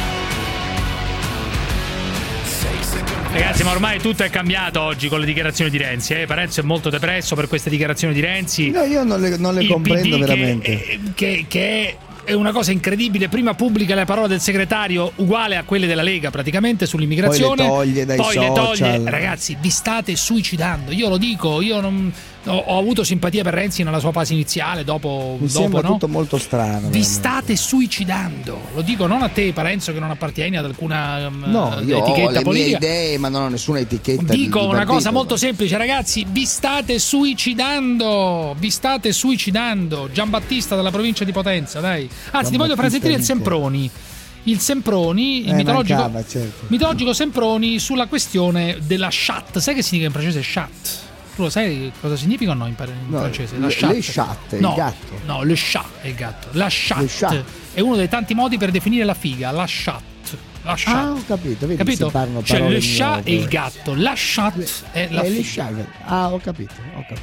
Speaker 5: Ragazzi, ma ormai tutto è cambiato oggi con le dichiarazioni di Renzi. Parenzo è molto depresso per queste dichiarazioni di Renzi.
Speaker 2: No, io non le comprendo
Speaker 5: PD
Speaker 2: veramente.
Speaker 5: Che è una cosa incredibile. Prima pubblica le parole del segretario uguale a quelle della Lega praticamente sull'immigrazione,
Speaker 2: poi le toglie.
Speaker 5: Ragazzi, vi state suicidando. Io lo dico, io non ho avuto simpatia per Renzi nella sua fase iniziale, dopo
Speaker 2: sembra
Speaker 5: no?
Speaker 2: tutto molto strano.
Speaker 5: Vi
Speaker 2: veramente.
Speaker 5: State suicidando. Lo dico non a te, Parenzo, che non appartieni ad alcuna
Speaker 2: io
Speaker 5: etichetta
Speaker 2: ho le
Speaker 5: politica.
Speaker 2: mie idee, ma non ho nessuna etichetta.
Speaker 5: Dico
Speaker 2: di
Speaker 5: una
Speaker 2: partito,
Speaker 5: cosa molto semplice, ragazzi, vi state suicidando. Giambattista della provincia di Potenza, dai. Anzi, ti voglio far sentire il Semproni. Il Semproni, il mitologico Semproni sulla questione della chat. Sai che significa in francese chat? Tu lo sai cosa significa o no in francese? La chat.
Speaker 2: Le chat,
Speaker 5: no,
Speaker 2: il gatto.
Speaker 5: No, le chat è il gatto. La chat è uno dei tanti modi per definire la figa, la chat.
Speaker 2: Ah, ho capito, vedi,
Speaker 5: capito? C'è le chat e il gatto. La chat è la figa.
Speaker 2: Ah, ho capito.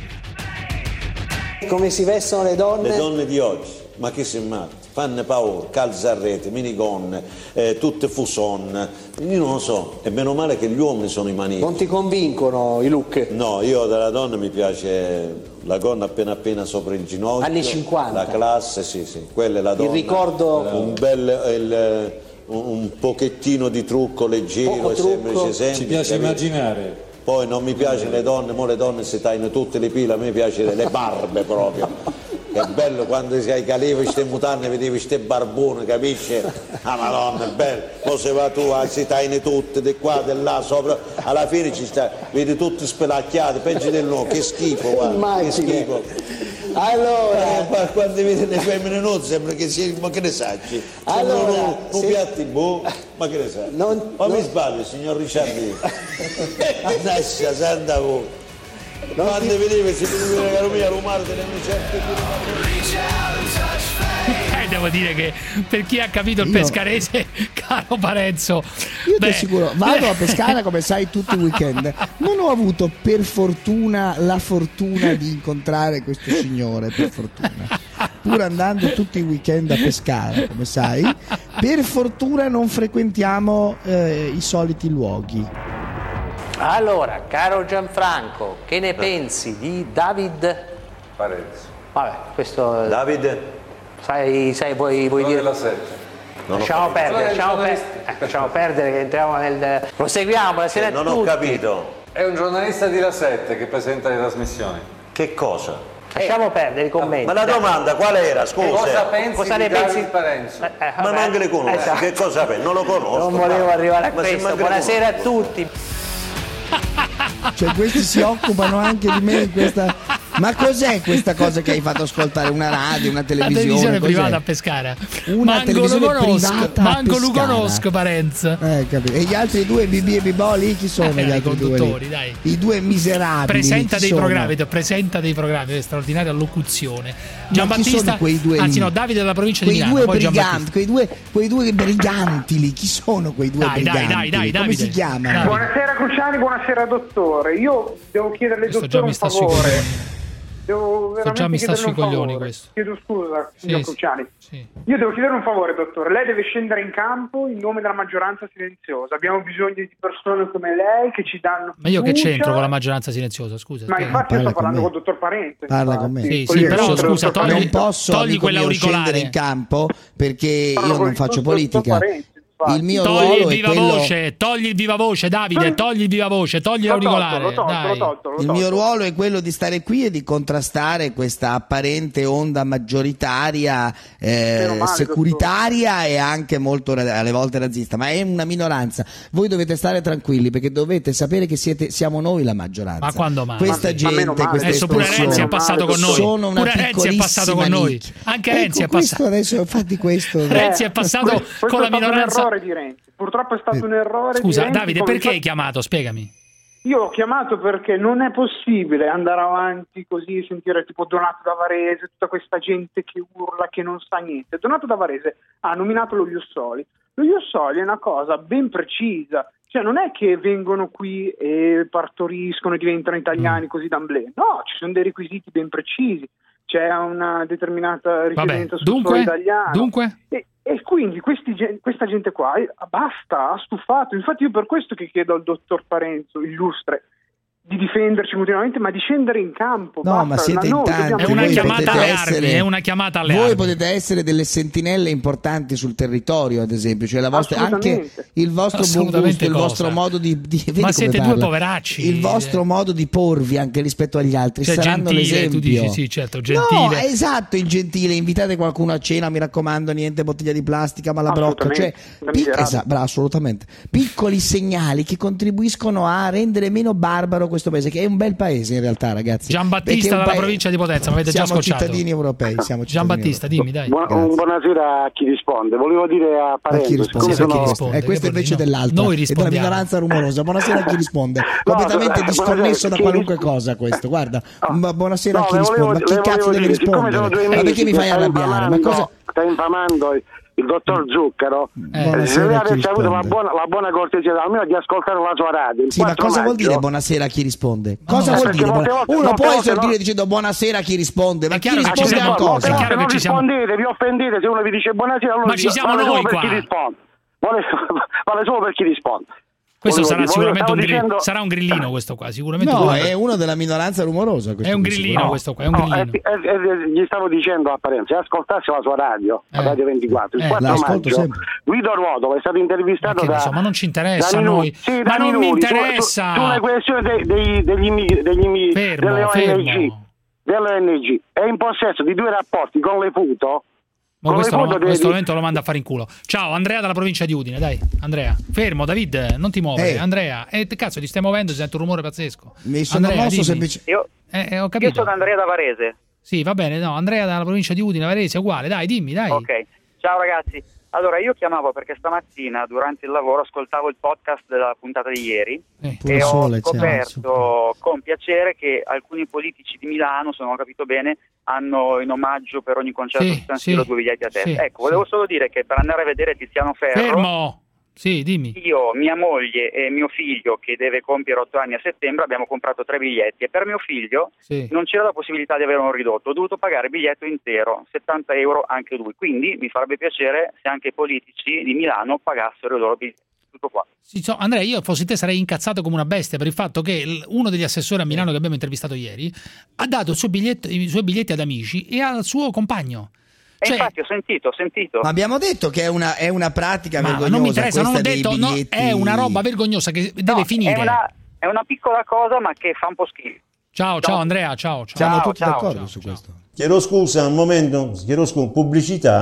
Speaker 22: Come si vestono le donne?
Speaker 23: Le donne di oggi, ma che sei matti? Fanno paura, calze a rete, minigonne, tutte fuson. Io non lo so, e meno male che gli uomini sono i manini.
Speaker 22: Non ti convincono i look?
Speaker 23: No, io della donna mi piace la gonna appena sopra il ginocchio.
Speaker 22: Anni 50?
Speaker 23: La classe, sì, quella è la donna.
Speaker 22: Il ricordo...
Speaker 23: un pochettino di trucco leggero e semplice.
Speaker 24: Ci piace immaginare.
Speaker 23: Poi non mi piacciono le donne, le donne si tagliano tutte le pile, a me piacciono le barbe proprio. Che bello quando sei calevo queste mutanne, vedevi queste barbone, capisci? Ah, madonna, è bello. Poi se va tu, si tagliano tutte, di qua, di là, sopra, alla fine ci sta, vedi tutti spelacchiati, peggio del no, che schifo, guarda, che schifo.
Speaker 22: Allora,
Speaker 23: quando vedi le femmine nude sembra che sia, ma che ne sai?
Speaker 22: Allora,
Speaker 23: un piatti ma che ne sai? Mi sbaglio, signor Ricciardi. Adesso, senta voi. Quando vedevi si vedeva caro mia rumare delle ricette
Speaker 5: devo dire che per chi ha capito il pescarese, caro Parenzo,
Speaker 2: io ti assicuro, vado a pescare come sai tutti i weekend. Non ho avuto per fortuna la fortuna di incontrare questo signore, per fortuna, pur andando tutti i weekend a pescare, come sai, per fortuna non frequentiamo i soliti luoghi.
Speaker 22: Allora, caro Gianfranco, che ne pensi di David
Speaker 23: Parenzo?
Speaker 22: Vabbè, questo...
Speaker 23: David?
Speaker 22: Sai vuoi dire...
Speaker 23: Della 7.
Speaker 22: Lasciamo perdere che entriamo nel... Proseguiamo, la sera
Speaker 23: non ho capito.
Speaker 24: È un giornalista di La 7 che presenta le trasmissioni.
Speaker 23: Che cosa?
Speaker 22: Lasciamo perdere i commenti.
Speaker 23: Ma la domanda qual era? Scusa.
Speaker 22: Cosa ne pensi?
Speaker 24: Parenzo?
Speaker 23: Ma neanche le conosco. Che cosa pensi? Non lo conosco.
Speaker 22: Non volevo arrivare a questo. Buonasera a tutti.
Speaker 2: Cioè questi si occupano anche di me in questa. Ma cos'è questa cosa che hai fatto ascoltare? Una radio, una televisione?
Speaker 5: Una televisione privata a Pescara.
Speaker 2: Una televisione privata
Speaker 5: manco lo conosco, Parenzo.
Speaker 2: Capito. E gli altri due Bibi e Bibò lì chi sono? Gli altri
Speaker 5: conduttori,
Speaker 2: due
Speaker 5: dai.
Speaker 2: I due miserabili.
Speaker 5: Presenta dei programmi, straordinaria locuzione. Giambattista,
Speaker 2: quei due
Speaker 5: anzi
Speaker 2: lì?
Speaker 5: no, Davide della provincia di Milano.
Speaker 2: Quei due briganti lì, chi sono quei due briganti?
Speaker 5: Dai,
Speaker 2: come si chiamano?
Speaker 12: Buonasera Cruciani, buonasera dottore. Io devo chiederle dottore un favore.
Speaker 5: Già mi sta sui coglioni questo.
Speaker 12: Chiedo scusa, signor Cruciani. Io devo chiedere un favore, dottore. Lei deve scendere in campo in nome della maggioranza silenziosa. Abbiamo bisogno di persone come lei che ci danno fiducia.
Speaker 5: Ma io che c'entro con la maggioranza silenziosa, scusa?
Speaker 12: Ma infatti io sto parlando con il dottor Parente.
Speaker 2: Parla con me.
Speaker 5: Sì, però scusa,
Speaker 2: non posso
Speaker 5: togli quell'auricolare
Speaker 2: scendere in campo perché io non faccio politica.
Speaker 1: infatti.
Speaker 2: Il mio
Speaker 5: togli
Speaker 2: ruolo è quello...
Speaker 5: togli il viva voce, Davide, togli il viva voce, togli l'auricolare.
Speaker 2: Il mio ruolo è quello di stare qui e di contrastare questa apparente onda maggioritaria, securitaria e anche molto alle volte razzista, ma è una minoranza. Voi dovete stare tranquilli perché dovete sapere che siamo noi la maggioranza.
Speaker 5: Ma quando mai?
Speaker 2: Questa gente, questa
Speaker 5: pure Renzi è passato con noi.
Speaker 2: Sono una
Speaker 5: pure Renzi è passato con noi. Anche Renzi è passato.
Speaker 2: Adesso infatti questo.
Speaker 5: Renzi è passato con la minoranza.
Speaker 1: È stato un errore di Renzi. Purtroppo è stato un errore.
Speaker 5: Scusa,
Speaker 1: di Renzi,
Speaker 5: Davide, perché hai chiamato? Spiegami.
Speaker 1: Io ho chiamato perché non è possibile andare avanti così, sentire tipo Donato da Varese, tutta questa gente che urla, che non sa niente. Donato da Varese ha nominato lo Jussoli. Lo Jussoli è una cosa ben precisa, cioè non è che vengono qui e partoriscono e diventano italiani così d'amblè. No, ci sono dei requisiti ben precisi. C'è una determinata residenza sul suolo italiano.
Speaker 5: Dunque?
Speaker 1: E quindi questa gente qua basta, ha stufato. Infatti io per questo che chiedo al dottor Parenzo, illustre, di difenderci continuamente, ma di scendere in campo.
Speaker 2: No, ma siete in tanti.
Speaker 5: È una chiamata alle armi, è una chiamata alle armi.
Speaker 2: Voi potete essere delle sentinelle importanti sul territorio, ad esempio, cioè la vostra, anche il vostro buon gusto, il vostro modo di
Speaker 5: ma siete due poveracci.
Speaker 2: Il vostro modo di porvi anche rispetto agli altri,
Speaker 5: cioè,
Speaker 2: saranno
Speaker 5: gentile,
Speaker 2: l'esempio.
Speaker 5: Tu dici, sì, certo, gentile.
Speaker 2: No, esatto, il gentile, invitate qualcuno a cena, mi raccomando, niente bottiglia di plastica, ma la brocca, cioè bravo, assolutamente. Piccoli segnali che contribuiscono a rendere meno barbaro questo paese, che è un bel paese in realtà, ragazzi.
Speaker 5: Giambattista dalla provincia di Potenza, mi avete già scocciato.
Speaker 2: Cittadini europei, siamo
Speaker 5: Giambattista, dimmi, dai.
Speaker 6: Buonasera a chi risponde. Volevo dire a Parenzo,
Speaker 2: questo invece dell'altro,
Speaker 5: noi
Speaker 2: è della minoranza rumorosa. Buonasera a chi risponde. Completamente disconnesso da qualunque cosa questo. Guarda, buonasera a chi risponde. Ma chi cazzo deve rispondere? Ma perché mi fai arrabbiare? Ma cosa
Speaker 6: sta infamando il dottor Zucchero? Deve aver avuto la buona cortesia almeno di ascoltare la sua radio.
Speaker 2: Sì, ma cosa vuol dire buonasera a chi risponde? Cosa vuol dire? Uno può esordire dicendo buonasera a chi risponde, ma chi risponde a cosa?
Speaker 6: È chiaro che ci siamo. Vi offendete se uno vi dice buonasera, allora
Speaker 5: ma ci siamo noi qua.
Speaker 6: Vale solo per chi risponde.
Speaker 5: Questo sarà sicuramente sarà un grillino questo qua, sicuramente.
Speaker 2: No, è uno della minoranza rumorosa.
Speaker 5: È un grillino questo qua, è un grillino.
Speaker 6: Gli stavo dicendo a Parenzo, se ascoltassi la sua radio, la Radio 24, il 4 maggio, Guido Ruotolo è stato intervistato
Speaker 5: ma non ci interessa a noi.
Speaker 6: Sì,
Speaker 5: ma non mi interessa.
Speaker 6: Sulle questioni delle ONG. È in possesso di 2 rapporti con le Puto.
Speaker 5: Ma questo momento lo manda a fare in culo. Ciao, Andrea dalla provincia di Udine, dai. Andrea, fermo, David, non ti muovere. Andrea, cazzo, ti stai muovendo, si sente un rumore pazzesco.
Speaker 2: Mi sono mosso semplicemente.
Speaker 5: Ho capito.
Speaker 8: Io sono Andrea da Varese.
Speaker 5: Sì, va bene, no, Andrea dalla provincia di Udine, Varese, è uguale, dai, dimmi, dai.
Speaker 8: Ok, ciao ragazzi. Allora, io chiamavo perché stamattina, durante il lavoro, ascoltavo il podcast della puntata di ieri e ho scoperto con piacere che alcuni politici di Milano, se non ho capito bene, hanno in omaggio per ogni concerto di San Siro 2 biglietti a testa. Ecco, volevo solo dire che per andare a vedere Tiziano Ferro...
Speaker 5: Fermo! Sì, dimmi.
Speaker 8: Io, mia moglie e mio figlio, che deve compiere 8 anni a settembre, abbiamo comprato 3 biglietti e per mio figlio non c'era la possibilità di avere un ridotto, ho dovuto pagare il biglietto intero, 70 euro anche lui, quindi mi farebbe piacere se anche i politici di Milano pagassero i loro biglietti. Tutto qua.
Speaker 5: Sì, Andrea, io fossi te sarei incazzato come una bestia per il fatto che uno degli assessori a Milano che abbiamo intervistato ieri ha dato i suoi biglietti ad amici e al suo compagno.
Speaker 8: Cioè, infatti ho sentito.
Speaker 2: Ma abbiamo detto che è una pratica vergognosa.
Speaker 5: Non mi interessa, non ho detto, no, è una roba vergognosa che deve finire.
Speaker 8: È una piccola cosa ma che fa un po' schifo.
Speaker 5: Ciao Andrea, ciao.
Speaker 2: Siamo tutti d'accordo su questo.
Speaker 23: Chiedo scusa un momento, pubblicità.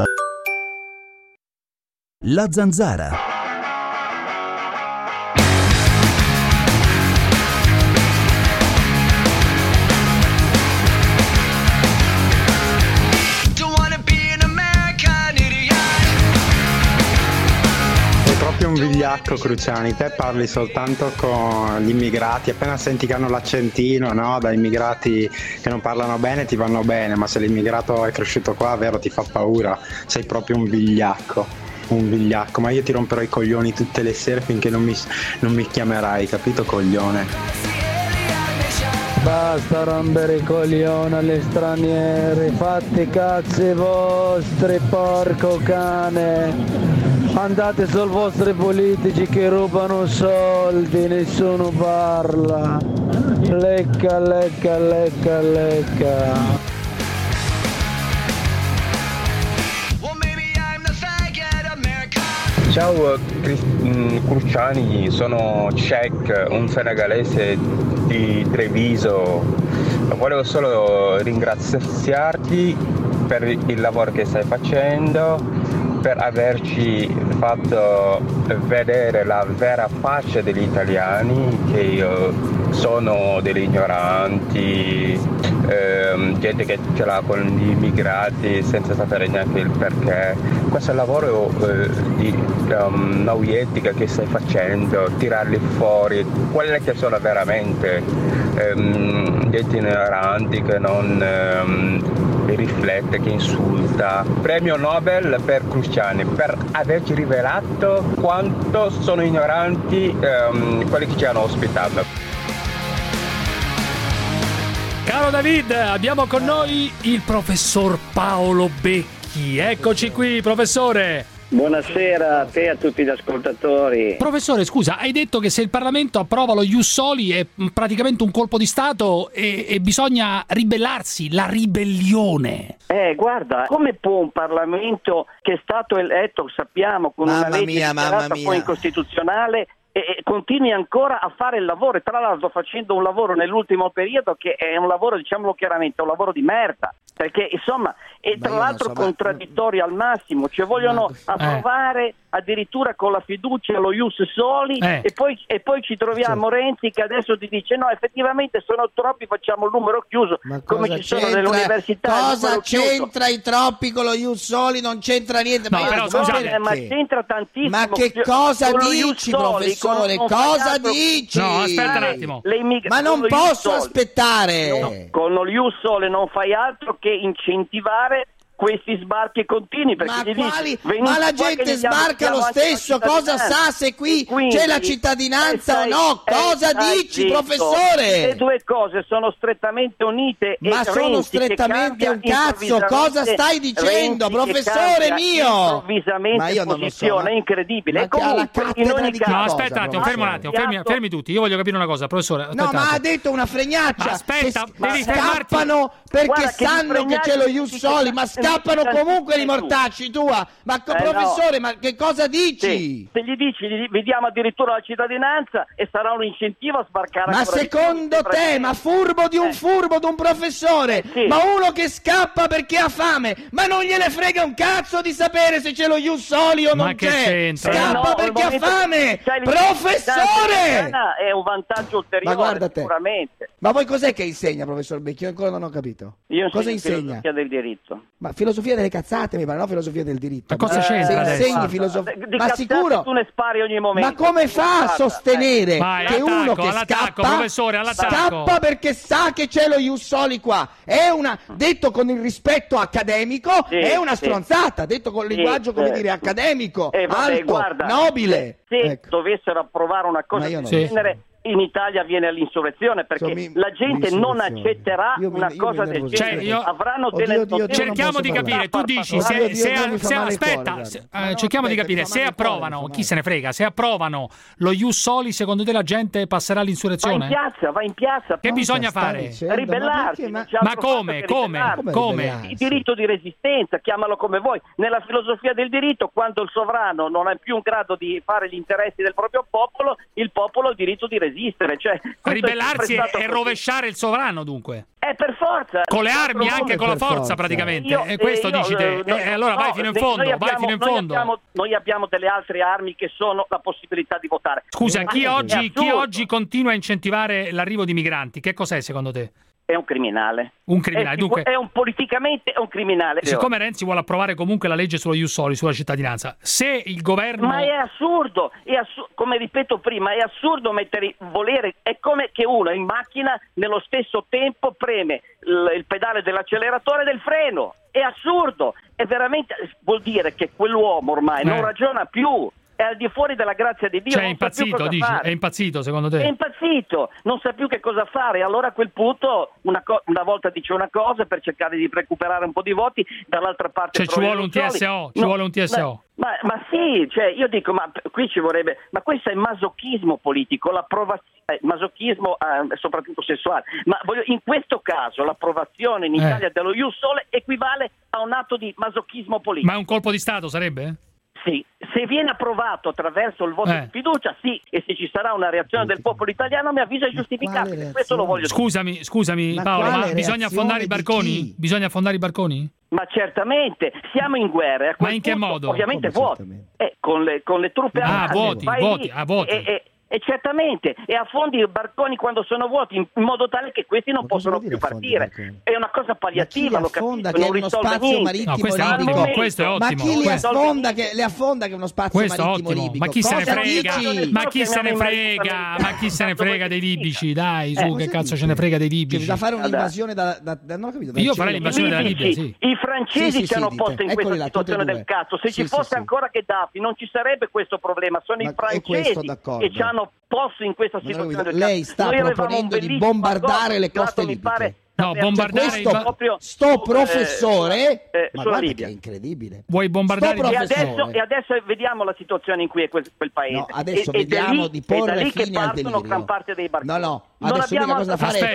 Speaker 10: La Zanzara.
Speaker 9: Un vigliacco, Cruciani, te parli soltanto con gli immigrati, appena senti che hanno l'accentino, no? Da immigrati che non parlano bene ti vanno bene, ma se l'immigrato è cresciuto qua, vero, ti fa paura, sei proprio un vigliacco, ma io ti romperò i coglioni tutte le sere finché non mi chiamerai, capito, coglione?
Speaker 21: Basta rompere i coglioni alle straniere, fate i cazzi vostri, porco cane. Andate sui vostri politici che rubano soldi, nessuno parla. Lecca.
Speaker 7: Ciao Cruciani, sono Cech, un senegalese di Treviso. Volevo solo ringraziarti per il lavoro che stai facendo, per averci fatto vedere la vera faccia degli italiani, che sono degli ignoranti, gente che ce l'ha con gli immigrati senza sapere neanche il perché. Questo lavoro di noietica che stai facendo, tirarli fuori, quelle che sono veramente gente ignoranti, che non riflette, che insulta. Premio Nobel per Cruciani, per averci rivelato quanto sono ignoranti quelli che ci hanno ospitato.
Speaker 5: Caro David, abbiamo con noi il professor Paolo Becchi. Eccoci qui, professore.
Speaker 11: Buonasera a te e a tutti gli ascoltatori.
Speaker 5: Professore, scusa, hai detto che se il Parlamento approva lo Ius Soli è praticamente un colpo di Stato e bisogna ribellarsi, la ribellione.
Speaker 11: Guarda, come può un Parlamento che è stato eletto, sappiamo, con una legge dichiarata poi incostituzionale, e continui ancora a fare il lavoro, e tra l'altro facendo un lavoro nell'ultimo periodo che è un lavoro, diciamolo chiaramente, un lavoro di merda, perché insomma è tra l'altro contraddittorio al massimo, cioè vogliono approvare addirittura con la fiducia lo Ius Soli e poi ci troviamo Renzi che adesso ti dice no, effettivamente sono troppi, facciamo il numero chiuso, come ci sono nelle università.
Speaker 2: Cosa c'entra i troppi con lo Ius Soli? Non c'entra niente.
Speaker 11: No, però scusate, ma c'entra tantissimo.
Speaker 2: Ma che cosa dici, professore? Cosa dici?
Speaker 5: No, aspetta un attimo.
Speaker 2: Ma non posso aspettare.
Speaker 11: No, con lo Ius Soli non fai altro che incentivare questi sbarchi continui, perché
Speaker 2: ma la gente sbarca lo stesso, cosa sa se qui c'è la cittadinanza o no? Cosa dici, professore?
Speaker 11: Le due cose sono strettamente unite.
Speaker 2: Ma sono strettamente un cazzo, cosa stai dicendo, professore mio?
Speaker 11: Ma io non lo so, è incredibile. E comunque, in ogni caso,
Speaker 5: no, aspetta un attimo, fermi tutti, io voglio capire una cosa, professore.
Speaker 2: No, ma ha detto una fregnaccia.
Speaker 5: Aspetta, devi
Speaker 2: scappano perché sanno che c'è lo Ius Soli, ma scappano comunque i mortacci tua. Ma professore, ma che cosa dici?
Speaker 11: Se gli dici vi diamo addirittura la cittadinanza e sarà un incentivo a sbarcare.
Speaker 2: Ma secondo te, ma furbo di un professore, ma uno che scappa perché ha fame, ma non gliene frega un cazzo di sapere se c'è lo Ius Soli o non c'è. Scappa perché ha fame, professore!
Speaker 11: È un vantaggio ulteriore, sicuramente.
Speaker 2: Ma voi cos'è che insegna, professor Becchi? Io ancora non ho capito.
Speaker 11: Io
Speaker 2: cosa insegna?
Speaker 11: Filosofia del diritto.
Speaker 2: Ma filosofia delle cazzate, mi pare, no? Filosofia del diritto.
Speaker 5: Ma cosa c'entra?
Speaker 2: Se insegni filosofia, ma sicuro?
Speaker 11: Tu ne spari ogni momento.
Speaker 2: Ma come fa a sostenere che uno che
Speaker 5: scappa
Speaker 2: perché sa che c'è lo Ius Soli qua? È una, detto con il rispetto accademico, è una stronzata, detto con il linguaggio, come dire, accademico, alto, nobile.
Speaker 11: Se dovessero approvare una cosa del genere, in Italia viene all'insurrezione, perché la gente non accetterà una cosa del genere. Avranno delle
Speaker 5: cerchiamo di capire, tu dici cerchiamo di capire se approvano, chi se ne frega, se approvano lo Ius Soli, secondo te la gente passerà all'insurrezione?
Speaker 11: Va in piazza.
Speaker 5: Che bisogna fare?
Speaker 11: Ribellarsi.
Speaker 5: Ma come?
Speaker 11: Il diritto di resistenza, chiamalo come vuoi. Nella filosofia del diritto, quando il sovrano non è più in grado di fare gli interessi del proprio popolo, il popolo ha il diritto di resistere. Cioè,
Speaker 5: ribellarsi e rovesciare il sovrano, dunque.
Speaker 11: Per forza.
Speaker 5: Con le armi, anche con la forza, praticamente. E questo dici te. Allora vai fino in fondo,
Speaker 11: Noi abbiamo delle altre armi che sono la possibilità di votare.
Speaker 5: Scusa, chi oggi continua a incentivare l'arrivo di migranti, che cos'è secondo te?
Speaker 11: È un criminale.
Speaker 5: Dunque,
Speaker 11: è politicamente un criminale.
Speaker 5: Siccome Renzi vuole approvare comunque la legge sullo Ius Soli, sulla cittadinanza, se il governo...
Speaker 11: Ma è assurdo, come ripeto prima, è assurdo volere, è come che uno in macchina nello stesso tempo preme il pedale dell'acceleratore e del freno. È assurdo, è veramente, vuol dire che quell'uomo ormai non ragiona più. È al di fuori della grazia di Dio.
Speaker 5: Cioè, è impazzito, dici? È impazzito, secondo te?
Speaker 11: È impazzito, non sa più che cosa fare. Allora a quel punto una volta dice una cosa per cercare di recuperare un po' di voti, dall'altra parte...
Speaker 5: Cioè ci vuole un TSO, vuole un TSO.
Speaker 11: Ma sì, cioè io dico, ma qui ci vorrebbe... Ma questo è masochismo politico, masochismo soprattutto sessuale. Ma in questo caso l'approvazione in Italia dello Ius Soli equivale a un atto di masochismo politico.
Speaker 5: Ma è un colpo di Stato, sarebbe?
Speaker 11: Sì, se viene approvato attraverso il voto di fiducia, sì, e se ci sarà una reazione del popolo italiano, mi avviso è giustificabile. Questo lo voglio dire.
Speaker 5: Scusami Paolo, ma bisogna affondare i barconi? Bisogna affondare i barconi?
Speaker 11: Ma certamente, siamo in guerra.
Speaker 5: Ma in che modo?
Speaker 11: Ovviamente vuoti. Con le truppe armate.
Speaker 5: Vuoti.
Speaker 11: E certamente, e affondi i barconi quando sono vuoti in modo tale che questi non possono più partire. È una cosa palliativa, lo capisco,
Speaker 2: che non risolve spazio marittimo libico.
Speaker 5: Questo è ottimo.
Speaker 2: Ma chi le affonda che è uno spazio marittimo libico?
Speaker 5: Ma chi se ne frega? Ma chi se ne frega? Ma chi se ne frega dei libici? Dai, su, che cazzo ce ne frega dei libici?
Speaker 2: Bisogna fare un'invasione non ho capito.
Speaker 5: Io farei l'invasione della Libia, sì.
Speaker 11: I francesi ci hanno posto in questa situazione del cazzo. Se ci fosse ancora Gheddafi non ci sarebbe questo problema. Sono i francesi che ci hanno posto in questa situazione del
Speaker 2: lei sta proponendo di bombardare le coste libiche.
Speaker 5: No, bombardare
Speaker 2: sto professore ma guarda che è incredibile.
Speaker 5: Vuoi bombardare
Speaker 11: e adesso vediamo la situazione in cui è quel paese.
Speaker 2: No, adesso vediamo di porre fine al delirio.
Speaker 11: Gran parte dei barconi.
Speaker 2: No, adesso l'unica cosa da fare è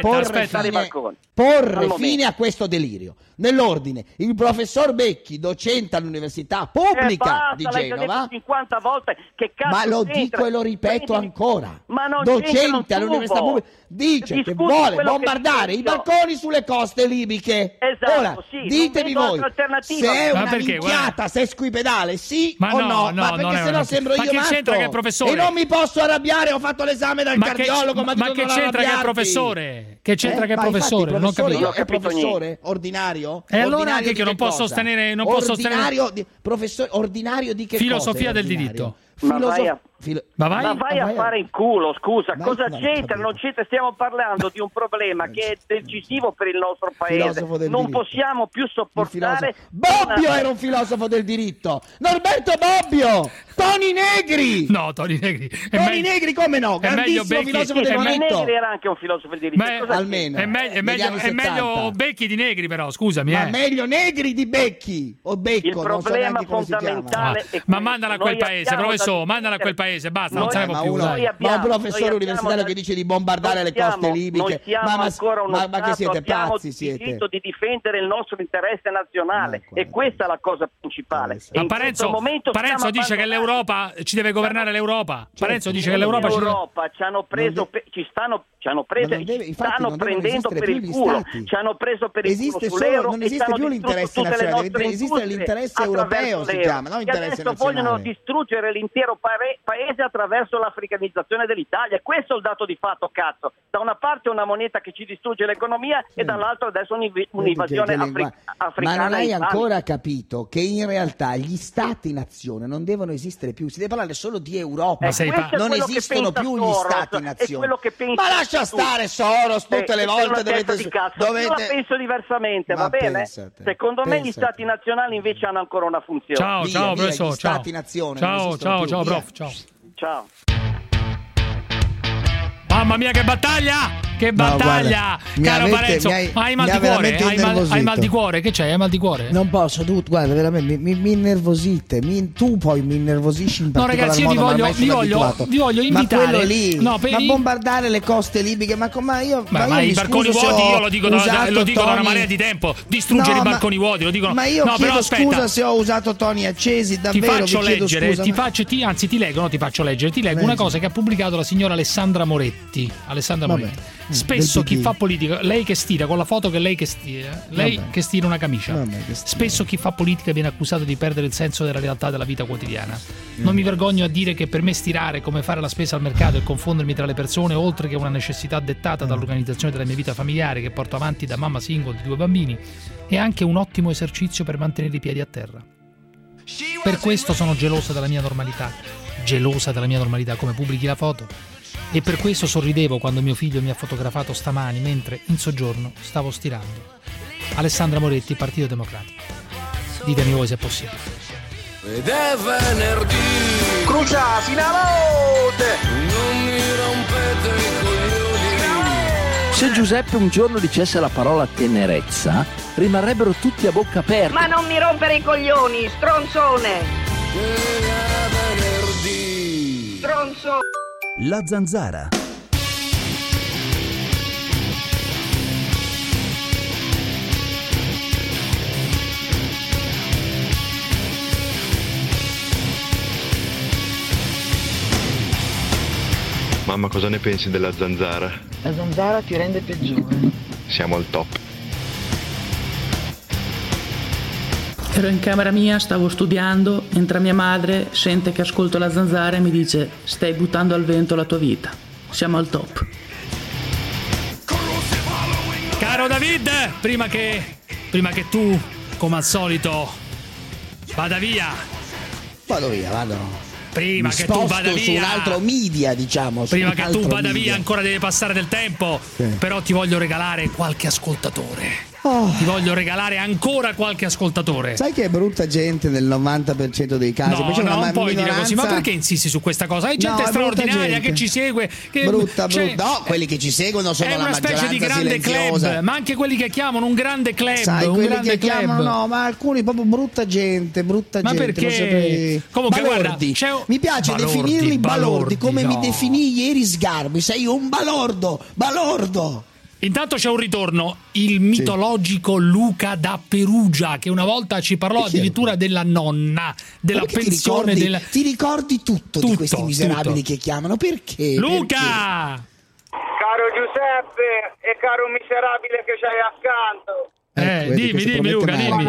Speaker 2: porre fine a questo delirio. Nell'ordine, il professor Becchi, docente all'Università Pubblica di Genova,
Speaker 11: 50 volte che cazzo
Speaker 2: ma lo dico e lo ripeto ancora, docente all'Università Pubblica dice che vuole bombardare i barconi sulle coste libiche.
Speaker 11: Esatto,
Speaker 2: ora ditemi voi se è una minchiata sesquipedale, sì o no? Ma perché sennò sembro io matto
Speaker 5: che è professore?
Speaker 2: E non mi posso arrabbiare, ho fatto l'esame dal cardiologo, ma
Speaker 5: che c'entra che è professore? Che c'entra che è professore? Non capisco.
Speaker 2: È professore ordinario?
Speaker 5: E allora anche che non può sostenere
Speaker 2: professore ordinario di che
Speaker 5: filosofia del diritto.
Speaker 11: Ma vai a fare in culo, scusa, cosa c'entra? Non c'entra, stiamo parlando di un problema che è decisivo per il nostro paese. Non possiamo più sopportare.
Speaker 2: Bobbio era un filosofo del diritto. Norberto Bobbio, Toni Negri.
Speaker 5: No, Toni Negri.
Speaker 2: Negri come no? Grandissimo filosofo del diritto.
Speaker 11: Toni Negri era anche un filosofo del diritto.
Speaker 2: Almeno.
Speaker 5: È meglio Becchi di Negri però, scusami.
Speaker 2: Ma meglio Negri di Becchi o Becco.
Speaker 11: Il problema fondamentale è
Speaker 5: ma mandala a quel paese, professore, mandala a quel paese. Basta, non saremo più.
Speaker 2: Ma un professore universitario che dice di bombardare le coste libiche, ma che siete pazzi? Siete
Speaker 11: il diritto di difendere il nostro interesse nazionale, e questa è la cosa principale.
Speaker 5: Ma Parenzo dice che l'Europa ci deve governare l'Europa. Parenzo dice che l'Europa
Speaker 11: ci hanno preso, stanno prendendo per il culo, ci hanno preso per il culo sull'euro.
Speaker 2: Non esiste più l'interesse nazionale, esiste l'interesse europeo, si chiama, non interesse nazionale.
Speaker 11: Vogliono distruggere l'intero paese attraverso l'africanizzazione dell'Italia. Questo è il dato di fatto, cazzo. Da una parte una moneta che ci distrugge l'economia e dall'altra adesso un'invasione africana.
Speaker 2: Ma non hai ancora capito che in realtà gli stati-nazione non devono esistere più, si deve parlare solo di Europa. Non esistono più gli stati-nazione. Ma lascia stare Soros, tutte le volte dovete...
Speaker 11: Io la penso diversamente, va bene? Secondo me gli stati nazionali invece hanno ancora una funzione.
Speaker 5: Ciao, professore.
Speaker 2: Stati-nazione.
Speaker 5: Ciao, prof.
Speaker 11: Ciao.
Speaker 5: Mamma mia, che battaglia! Che battaglia! No, caro Parenzo, hai mal di cuore? Hai mal di cuore? Che c'hai? Hai mal di cuore?
Speaker 2: Non posso, guarda, veramente mi innervosite. Tu poi mi innervosisci in particolar
Speaker 5: ragazzi, io vi voglio invitare.
Speaker 2: Ma quello lì, ma bombardare le coste libiche, ma io
Speaker 5: i barconi vuoti, io lo dico da una marea di tempo. Distruggere i barconi vuoti, lo dicono.
Speaker 2: Ma io chiedo scusa se ho usato toni accesi, davvero.
Speaker 5: Ti faccio leggere, ti faccio leggere. Ti leggo una cosa che ha pubblicato la signora Alessandra Moretti. Spesso chi fa politica, lei che stira con la foto che lei che stira una camicia. Spesso chi fa politica viene accusato di perdere il senso della realtà della vita quotidiana. Non mi vergogno a dire che per me stirare è come fare la spesa al mercato e confondermi tra le persone, oltre che una necessità dettata dall'organizzazione della mia vita familiare che porto avanti da mamma single di 2 bambini, è anche un ottimo esercizio per mantenere i piedi a terra. Per questo sono gelosa della mia normalità, come pubblichi la foto. E per questo sorridevo quando mio figlio mi ha fotografato stamani mentre in soggiorno stavo stirando. Alessandra Moretti, Partito Democratico. Ditemi voi se è possibile.
Speaker 3: Ed è venerdì.
Speaker 16: Crucia fino a notte.
Speaker 3: Non mi rompete i coglioni.
Speaker 4: Se Giuseppe un giorno dicesse la parola tenerezza, rimarrebbero tutti a bocca aperta.
Speaker 12: Ma non mi rompere i coglioni, stronzone.
Speaker 3: Ed è venerdì.
Speaker 12: Stronzo.
Speaker 10: La Zanzara.
Speaker 13: Mamma, cosa ne pensi della zanzara?
Speaker 21: La zanzara ti rende peggiore.
Speaker 13: Siamo al top.
Speaker 14: Ero in camera mia, stavo studiando, entra mia madre, sente che ascolto la zanzara e mi dice: stai buttando al vento la tua vita. Siamo al top.
Speaker 5: Caro David, prima che tu, come al solito, vada via.
Speaker 2: Vado.
Speaker 5: Prima
Speaker 2: mi
Speaker 5: che tu vada
Speaker 2: su
Speaker 5: via
Speaker 2: un altro media, diciamo.
Speaker 5: Prima che tu vada via ancora deve passare del tempo. Sì. Però ti voglio regalare qualche ascoltatore. Ti voglio regalare ancora qualche ascoltatore.
Speaker 2: Sai che è brutta gente nel 90% dei casi?
Speaker 5: No, non puoi dire così. Ma perché insisti su questa cosa? Hai gente straordinaria che ci segue.
Speaker 2: Brutta. No, quelli che ci seguono sono la maggioranza silenziosa. È una specie di grande club.
Speaker 5: Ma anche quelli che chiamano un grande club.
Speaker 2: Sai,
Speaker 5: un
Speaker 2: quelli
Speaker 5: grande
Speaker 2: che
Speaker 5: club.
Speaker 2: Chiamano, no, ma alcuni proprio brutta gente.
Speaker 5: Ma perché? Comunque
Speaker 2: balordi.
Speaker 5: Guarda,
Speaker 2: mi piace definirli balordi, come mi definì ieri Sgarbi. Sei un balordo.
Speaker 5: Intanto c'è un ritorno, il mitologico Luca da Perugia, che una volta ci parlò addirittura della nonna, della pensione.
Speaker 2: Ti ricordi tutto di questi miserabili che chiamano? Perché?
Speaker 5: Luca!
Speaker 15: Caro Giuseppe e caro miserabile che c'hai accanto.
Speaker 5: Dimmi Luca, dimmi.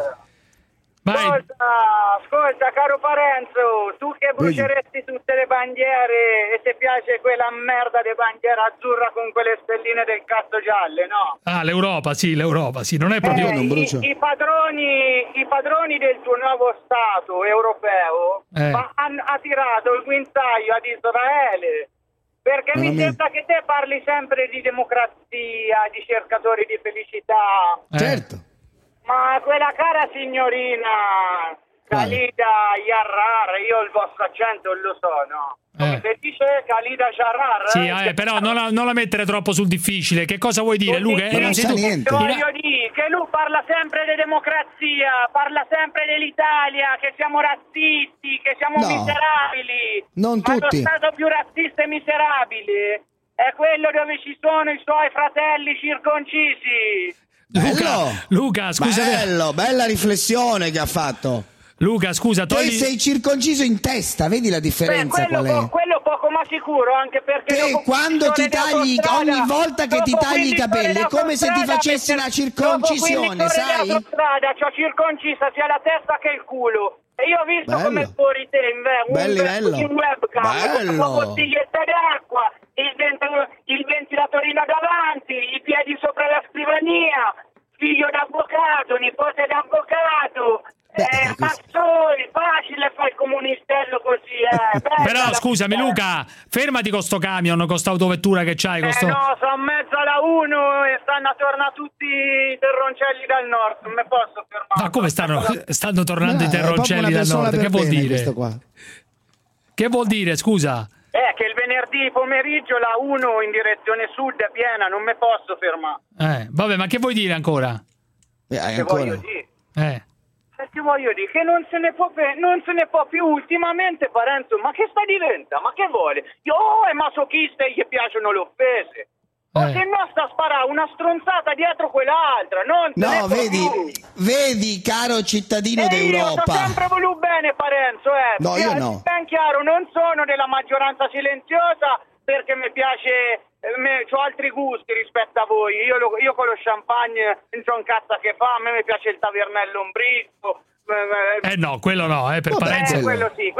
Speaker 15: Ascolta, caro Parenzo, tu che bruceresti tutte le bandiere e ti piace quella merda di bandiera azzurra con quelle stelline del cazzo gialle, no?
Speaker 5: L'Europa, non è proprio...
Speaker 15: non brucio. I padroni del tuo nuovo Stato europeo ha tirato il guinzaglio ad Israele. Perché mi sembra che te parli sempre di democrazia, di cercatori di felicità.
Speaker 2: Certo.
Speaker 15: Ma quella cara signorina Khalida Yarrar, io il vostro accento lo so, no? Come si dice Khalida Yarrar?
Speaker 5: Sì, però non la mettere troppo sul difficile. Che cosa vuoi dire, Luca?
Speaker 15: Non sa niente. Voglio dire che lui parla sempre di democrazia, parla sempre dell'Italia, che siamo razzisti, che siamo miserabili.
Speaker 2: Non tutti.
Speaker 15: Ma lo stato più razzista e miserabile è quello dove ci sono i suoi fratelli circoncisi.
Speaker 5: Luca, scusa.
Speaker 2: Bella riflessione che ha fatto.
Speaker 5: Luca, scusa,
Speaker 2: togli... sei circonciso in testa, vedi la differenza?
Speaker 15: Quello poco ma sicuro, anche perché
Speaker 2: quando ti tagli, ogni volta che ti tagli i capelli è come se ti facessi una circoncisione, sai?
Speaker 15: C'ho circoncisa sia la testa che il culo. E io ho visto come fuori te in webcam, con una bottiglietta d'acqua, il ventilatorino davanti, i piedi sopra la scrivania, figlio d'avvocato, nipote d'avvocato. Mazzoli, facile fare il comunistello così,
Speaker 5: Però scusami Luca, fermati con sto camion, con sta autovettura che c'hai.
Speaker 15: No, sono in mezzo alla 1 e stanno a tornare tutti i terroncelli dal nord, non mi posso fermare.
Speaker 5: Ma come stanno tornando i terroncelli dal nord? Che vuol dire? Che vuol dire, scusa?
Speaker 15: Che il venerdì pomeriggio la 1 in direzione sud è piena, non mi posso fermare.
Speaker 5: Vabbè, ma che vuoi dire ancora?
Speaker 15: Che voglio dire? Che voglio dire che non se ne può più ultimamente, Parenzo. Ma che sta diventa? Ma che vuole? È masochista e gli piacciono le offese. Se no sta a sparare una stronzata dietro quell'altra.
Speaker 2: Vedi, caro cittadino d'Europa.
Speaker 15: Io sto sempre voluto bene, Parenzo.
Speaker 2: No, io no.
Speaker 15: Ben chiaro, non sono della maggioranza silenziosa perché mi piace. Ho altri gusti rispetto a voi. Io con lo champagne non c'ho un cazzo che fa. A me mi piace il tavernello umbrisco.
Speaker 5: No, quello no, per Parenzo.
Speaker 15: Quello sì.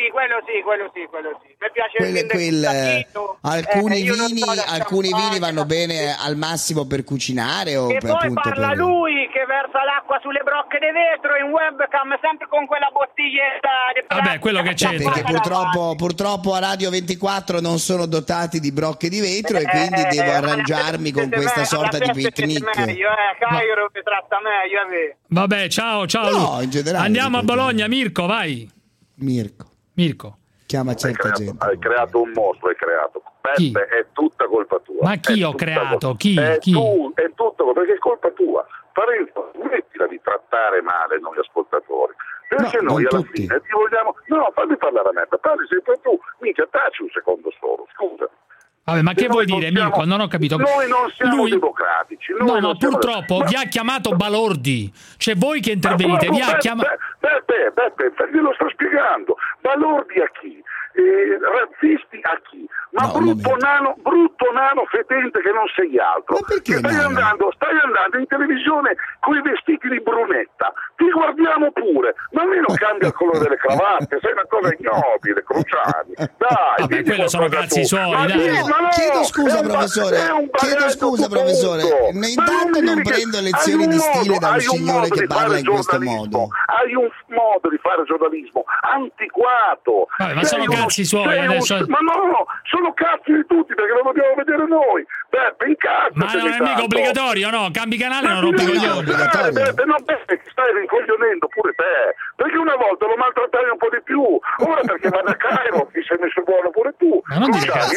Speaker 15: Mi piace
Speaker 2: alcuni vini vanno bene al massimo per cucinare o
Speaker 15: e
Speaker 2: per,
Speaker 15: poi
Speaker 2: appunto,
Speaker 15: parla
Speaker 2: per...
Speaker 15: lui che versa l'acqua sulle brocche di vetro in webcam sempre con quella bottiglietta di plastica.
Speaker 5: Vabbè, quello che c'è.
Speaker 2: Perché purtroppo a Radio 24 non sono dotati di brocche di vetro e quindi devo arrangiarmi con questa sorta di picnic.
Speaker 15: Cairo mi tratta meglio.
Speaker 5: Vabbè, ciao
Speaker 2: no, in generale,
Speaker 5: andiamo a Bologna, Mirko, vai. Mirko.
Speaker 2: Chiama certa gente.
Speaker 17: Hai creato un mostro, Peppe, è tutta colpa tua.
Speaker 5: Ma chi ho creato? Chi?
Speaker 17: È tutto perché è colpa tua. Parenzo, smettila di trattare male noi ascoltatori. Perché noi alla fine ti vogliamo... No, fammi parlare a me, parli sempre tu. Mica taci un secondo solo, scusa.
Speaker 5: Vabbè, ma che vuoi dire, Mirko? Non ho capito.
Speaker 17: Noi non siamo democratici.
Speaker 5: No, purtroppo vi ha chiamato balordi. Cioè voi che intervenite, vi ha chiamato...
Speaker 17: Beppe, glielo sto spiegando. Balordi a chi? Razzisti a chi? Ma brutto nano fetente che non sei altro. Che stai andando in televisione con i vestiti di Brunetta. Ti guardiamo pure, ma almeno cambia il colore delle cravatte, sei una cosa ignobile, Cruciani. Dai,
Speaker 5: vabbè, quello sono cazzi suoi, dai.
Speaker 2: Chiedo scusa, professore. Intanto non prendo lezioni di stile da un signore che parla in questo modo.
Speaker 17: Hai un modo di fare giornalismo antiquato.
Speaker 5: Vabbè, ma sono cazzi suoi adesso.
Speaker 17: Ma no, sono cazzi di tutti perché lo dobbiamo vedere noi. Beppe, incazzo.
Speaker 5: Ma non è mica obbligatorio, no? Cambi canale, non rompi coglioni.
Speaker 17: Beppe, stai rincoglionendo pure te. Perché una volta lo maltrattavi un po' di più. Ora perché va da Cairo ti sei messo buono pure tu.
Speaker 5: Ma non dire
Speaker 17: dai.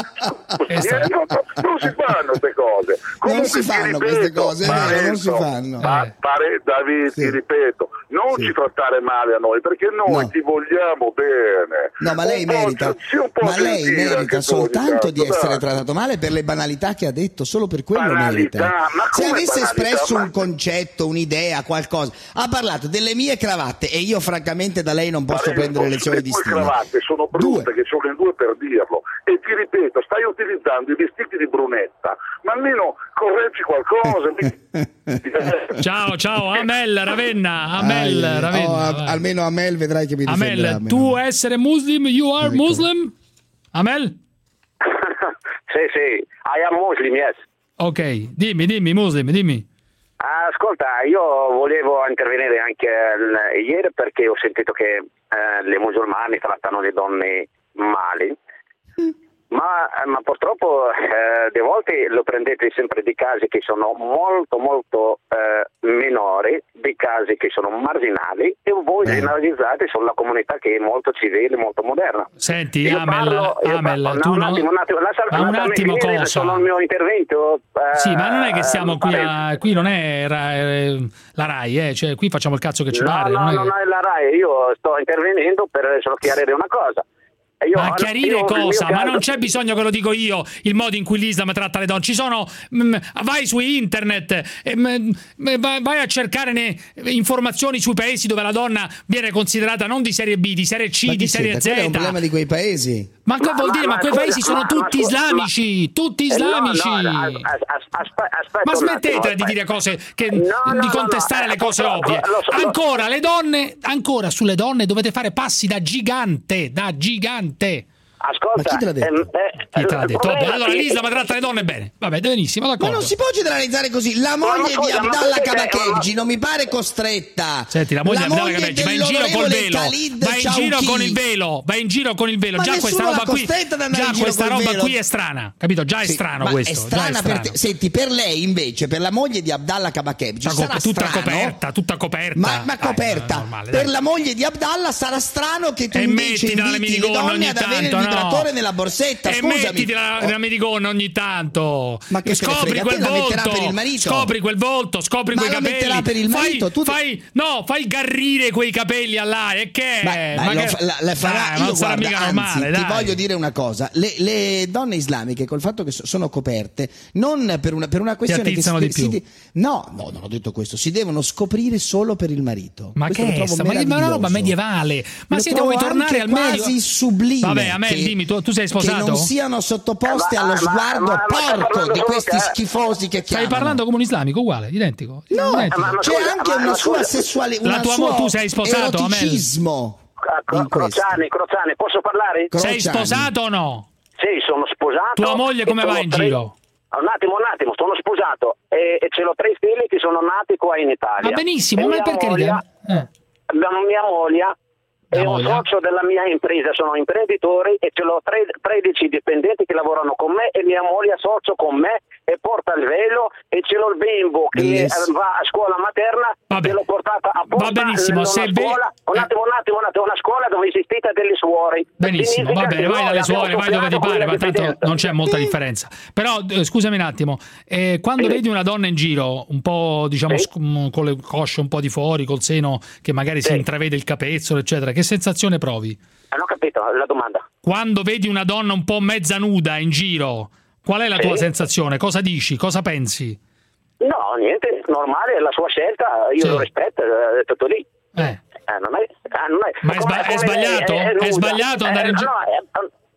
Speaker 17: Non si fanno queste cose.
Speaker 2: Non si fanno queste cose, non si fanno.
Speaker 17: David, ti ripeto, non ci trattare male a noi, perché noi ti vogliamo bene.
Speaker 2: No, ma lei merita soltanto di essere trattato male per le banalità che ha detto, solo per quello merita. Se avesse espresso un concetto, un'idea, qualcosa, ha parlato delle mie cravatte e io francamente da lei non posso prendere lezioni di stile.
Speaker 17: Le cravatte sono brutte, che sono in due per dirlo, e ti ripeto, stai utilizzando i vestiti di Brunetta, ma almeno correggi qualcosa.
Speaker 5: Ciao, Amel Ravenna.
Speaker 2: Almeno Amel vedrai che mi difenderà.
Speaker 5: Amel, tu essere muslim, you are Muslim? Amel?
Speaker 18: Sì, I am Muslim, yes.
Speaker 5: Ok, dimmi, Muslim, dimmi.
Speaker 18: Ascolta, io volevo intervenire anche ieri perché ho sentito che le musulmane trattano le donne male. Ma purtroppo delle volte lo prendete sempre di casi che sono molto minori, di casi che sono marginali, e voi generalizzate sulla comunità che è molto civile, molto moderna.
Speaker 5: Senti, Amel, tu
Speaker 18: un attimo
Speaker 5: cosa.
Speaker 18: Sono il mio intervento.
Speaker 5: Sì, ma non è che siamo qui non è la RAI, cioè qui facciamo il cazzo che ci pare.
Speaker 18: No, non è la RAI, io sto intervenendo per solo chiarire una cosa.
Speaker 5: Ma chiarire cosa? Ma non c'è bisogno che lo dico io il modo in cui l'Islam tratta le donne. Ci sono, vai su internet, vai a cercare informazioni sui paesi dove la donna viene considerata non di serie B, di serie C, di serie Z.
Speaker 2: Quello è un problema di quei paesi.
Speaker 5: Ma che vuol dire? Ma quei paesi sono tutti islamici, tutti islamici. Ma smettete di dire cose di contestare le cose ovvie. Ancora le donne, sulle donne dovete fare passi da gigante.
Speaker 18: Ascolta,
Speaker 2: ma chi te l'ha detto?
Speaker 5: Chi te l'ha detto? Allora l'Islam tratta le donne bene. Vabbè, benissimo, d'accordo.
Speaker 2: Ma non si può generalizzare così. La moglie di Abdallah Kabakevgi non mi pare costretta.
Speaker 5: Senti, la moglie di Abdallah Kabakevgi va in giro col velo. Va in giro con il velo.
Speaker 2: Ma
Speaker 5: già questa roba qui è strana. Capito? Già è strano questo.
Speaker 2: È strana per te. Senti, per lei invece, per la moglie di Abdallah Kabakevgi sarà
Speaker 5: tutta
Speaker 2: strano.
Speaker 5: coperta.
Speaker 2: Ma coperta. Per la moglie di Abdallah sarà strano che tu invece inviti le donne ad avere il vibratore nella borsetta.
Speaker 5: E mettiti la minigonna ogni tanto.
Speaker 2: Ma che
Speaker 5: scopri quel volto, scopri quei capelli.
Speaker 2: Per il marito,
Speaker 5: fai garrire quei capelli all'aria. E che
Speaker 2: le farà?
Speaker 5: Non sarà mica normale.
Speaker 2: Ti voglio dire una cosa: le donne islamiche, col fatto che sono coperte, non per una questione che
Speaker 5: di più.
Speaker 2: No, non ho detto questo. Si devono scoprire solo per il marito.
Speaker 5: Ma che è? Ma è una roba medievale. Ma se vuoi tornare al medio,
Speaker 2: quasi sublime.
Speaker 5: Vabbè, a me dimmi, tu sei sposato?
Speaker 2: Che non siano sottoposte allo sguardo porco di questi schifosi che chiamano.
Speaker 5: Stai parlando come un islamico uguale, identico?
Speaker 2: No, c'è anche una sua sessualità.
Speaker 5: Tu sei sposato,
Speaker 2: eroticismo.
Speaker 18: Crociani, posso parlare?
Speaker 5: Sei sposato o no?
Speaker 18: Sì, sono sposato.
Speaker 5: Tua moglie come va in giro?
Speaker 18: Un attimo, sono sposato e ce l'ho 3 figli che sono nati qua in Italia.
Speaker 5: Ma benissimo, ma perché
Speaker 18: mia moglie è un socio della mia impresa, sono imprenditore e ce l'ho 13 dipendenti che lavorano con me e mia moglie è socio con me e porta il velo e ce l'ho il bimbo che va a scuola materna. Vabbè. Che l'ho portata a porta.
Speaker 5: Va benissimo,
Speaker 18: un attimo, una scuola dove esistita delle suore.
Speaker 5: Benissimo, va bene, vai dalle suore, vai dove ti pare, ma tanto non c'è molta differenza. Però scusami un attimo, quando vedi una donna in giro un po', diciamo, con le cosce un po' di fuori, col seno che magari si intravede il capezzolo, eccetera, che sensazione provi?
Speaker 18: Non ho capito la domanda.
Speaker 5: Quando vedi una donna un po' mezza nuda in giro, qual è la tua sensazione? Cosa dici? Cosa pensi?
Speaker 18: No, niente, normale, è la sua scelta, io lo rispetto, è tutto lì.
Speaker 5: Non è. Ma è sbagliato? È sbagliato andare in giro?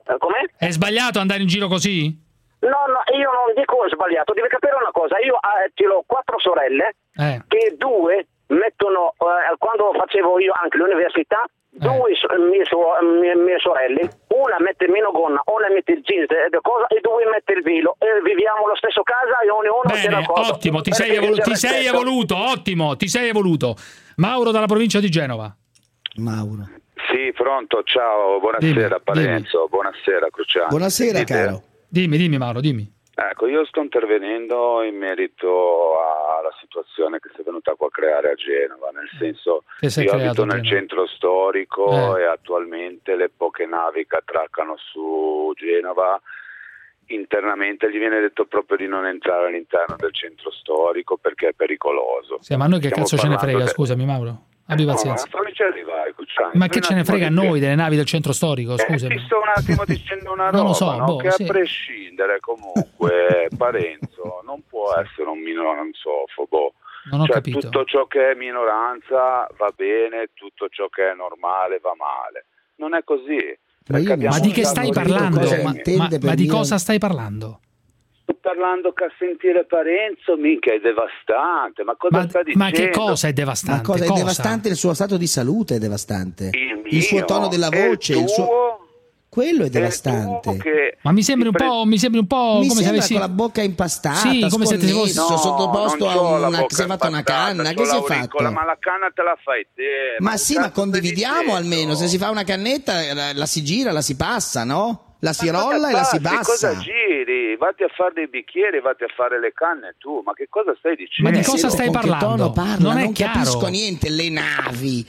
Speaker 18: Com'è?
Speaker 5: È sbagliato andare in giro così?
Speaker 18: No, io non dico sbagliato, devi capire una cosa, io ho 4 sorelle che 2 mettono, quando facevo io anche l'università, 2 mie sorelle, una mette meno gonna, una mette il jeans e 2 mette il velo, e viviamo allo stesso casa e ognuno
Speaker 5: Bene, ottimo, ti sei evoluto, ottimo, ti sei evoluto. Mauro dalla provincia di Genova.
Speaker 2: Mauro.
Speaker 19: Sì, pronto, ciao, buonasera Parenzo, buonasera Cruciani.
Speaker 2: Buonasera caro.
Speaker 5: Dimmi Mauro, dimmi.
Speaker 19: Ecco, io sto intervenendo in merito alla situazione che si è venuta qua a creare a Genova, nel senso io abito nel centro storico e attualmente le poche navi che attraccano su Genova internamente gli viene detto proprio di non entrare all'interno del centro storico perché è pericoloso.
Speaker 5: Sì, ma a noi che cazzo ce ne frega, scusami Mauro? Abbi pazienza. Ma che ce ne frega a noi delle navi del centro storico, scusami.
Speaker 19: Ti sto un attimo dicendo una roba,
Speaker 5: non lo so,
Speaker 19: no? Che a prescindere comunque Parenzo non può essere un minoranzofobo.
Speaker 5: Non ho capito.
Speaker 19: Tutto ciò che è minoranza va bene, tutto ciò che è normale va male. Non è così.
Speaker 5: Ma di che stai parlando? Ma di cosa stai parlando?
Speaker 19: Sto parlando che a sentire Parenzo, minchia, è devastante. Ma cosa sta dicendo?
Speaker 5: Ma che cosa è devastante?
Speaker 2: Ma cosa è devastante? Il suo stato di salute è devastante. Il suo tono della voce, il suo... Quello è devastante.
Speaker 5: Ma mi sembri un po' come se avessi
Speaker 2: con la bocca impastata,
Speaker 5: sì, come se ti fossi
Speaker 2: sottoposto a una, si è fatta una canna, che si è fatto?
Speaker 19: Ma la canna te la fai te.
Speaker 2: Ma sì, ma condividiamo almeno, se si fa una cannetta la si gira, la si passa, no? La si rolla e la si bassa.
Speaker 19: Cosa giri? Vatti a fare dei bicchieri, vatti a fare le canne tu. Ma che cosa stai dicendo?
Speaker 5: Ma di cosa stai parlando?
Speaker 2: Non è chiaro. Non capisco niente, le navi.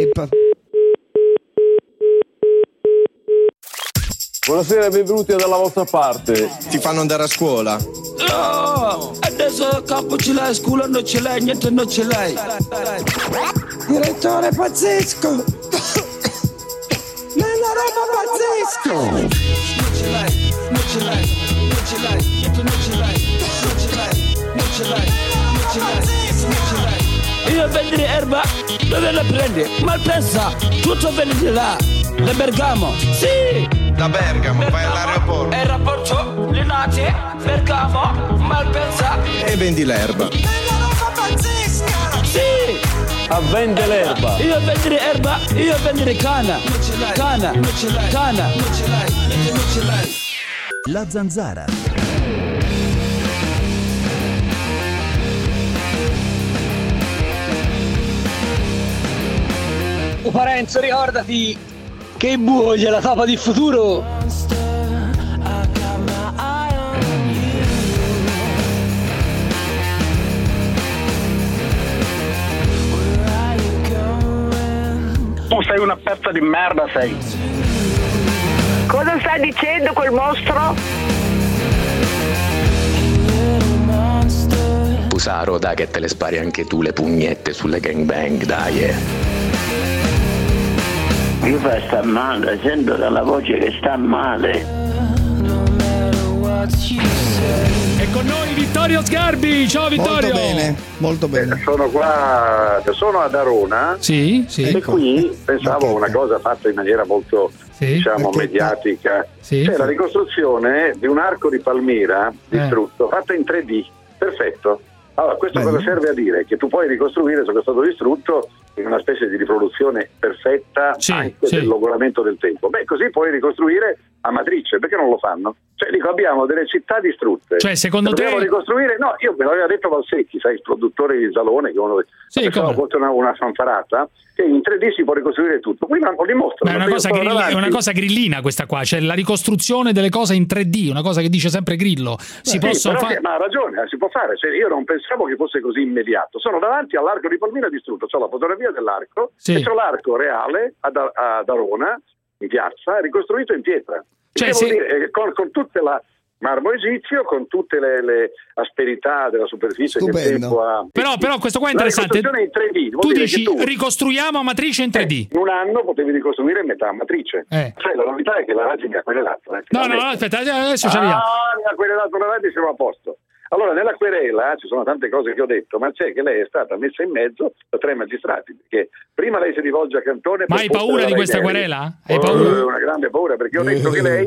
Speaker 20: Buonasera, benvenuti dalla vostra parte.
Speaker 22: Ti fanno andare a scuola?
Speaker 24: No, adesso capo ce l'hai, scuola non ce l'hai, niente non ce l'hai.
Speaker 25: Direttore pazzesco! Ma è una roba pazzesco!
Speaker 24: Non ce l'hai, non ce l'hai, non ce l'hai, niente non ce l'hai, non ce l'hai, non ce l'hai, non ce l'hai, non ce l'hai. Io vendere erba, dove la prendi? Malpensa, tutto viene di là, da Bergamo, sì!
Speaker 22: Da Bergamo, vai all'aeroporto.
Speaker 24: Aeroporto, Linate, Bergamo, Malpensa.
Speaker 22: E vendi l'erba.
Speaker 25: È una roba pazzesca!
Speaker 24: Sì!
Speaker 20: A vendere l'erba.
Speaker 24: Io vendere erba, io vendere canna. Non ce l'hai. Canna, non ce l'hai. Canna, non ce l'hai. Niente non ce l'hai.
Speaker 10: La Zanzara.
Speaker 11: Parenzo, ricordati che il buio gliela tapa di futuro.
Speaker 6: Tu sei una pezza di merda, sei.
Speaker 12: Cosa stai dicendo quel mostro?
Speaker 26: Pusaro, dai che te le spari anche tu le pugnette sulle gangbang, dai.
Speaker 11: Mi fa sta male, sento dalla voce che sta male.
Speaker 5: E con noi Vittorio Sgarbi, ciao Vittorio.
Speaker 2: Molto bene, molto bene.
Speaker 17: Sono qua, sono ad Arona.
Speaker 5: Sì, sì.
Speaker 17: E qui pensavo una cosa fatta in maniera molto, diciamo, mediatica.
Speaker 5: Sì.
Speaker 17: C'è la ricostruzione di un arco di Palmira distrutto, fatta in 3D, perfetto. Allora, questo cosa serve a dire? Che tu puoi ricostruire ciò che è stato distrutto in una specie di riproduzione perfetta anche del logoramento del tempo. Beh, così puoi ricostruire a matrice, perché non lo fanno? Cioè, dico, abbiamo delle città distrutte.
Speaker 5: Cioè, secondo te
Speaker 17: dobbiamo ricostruire? No, io me l'aveva detto Valsecchi, sai, il produttore di Zalone, che uno una fanfarata, che in 3D si può ricostruire tutto. Qui non lo dimostrano.
Speaker 5: Ma è una cosa grillina questa qua, cioè la ricostruzione delle cose in 3D, una cosa che dice sempre Grillo.
Speaker 17: Ma ha ragione, si può fare. Cioè, io non pensavo che fosse così immediato. Sono davanti all'arco di Palmira distrutto, c'ho la fotografia dell'arco e c'ho l'arco reale ad Arona, in piazza, ricostruito in pietra. Cioè, dire, con tutta la marmo egizio, con tutte le asperità della superficie che il tempo ha.
Speaker 5: Però questo qua è interessante.
Speaker 17: La ricostruzione in 3D.
Speaker 5: Tu dici ricostruiamo a matrice in 3D.
Speaker 17: In un anno potevi ricostruire metà matrice. Cioè, la novità è che la raggi mi ha querelato.
Speaker 5: No, aspetta, adesso ci arriviamo.
Speaker 17: Mi ha querelato la raggi, siamo a posto. Allora, nella querela ci sono tante cose che ho detto, ma c'è che lei è stata messa in mezzo da 3 magistrati, perché prima lei si rivolge a Cantone.
Speaker 5: Ma hai paura di questa querela? Hai paura?
Speaker 17: Una grande paura, perché ho detto che lei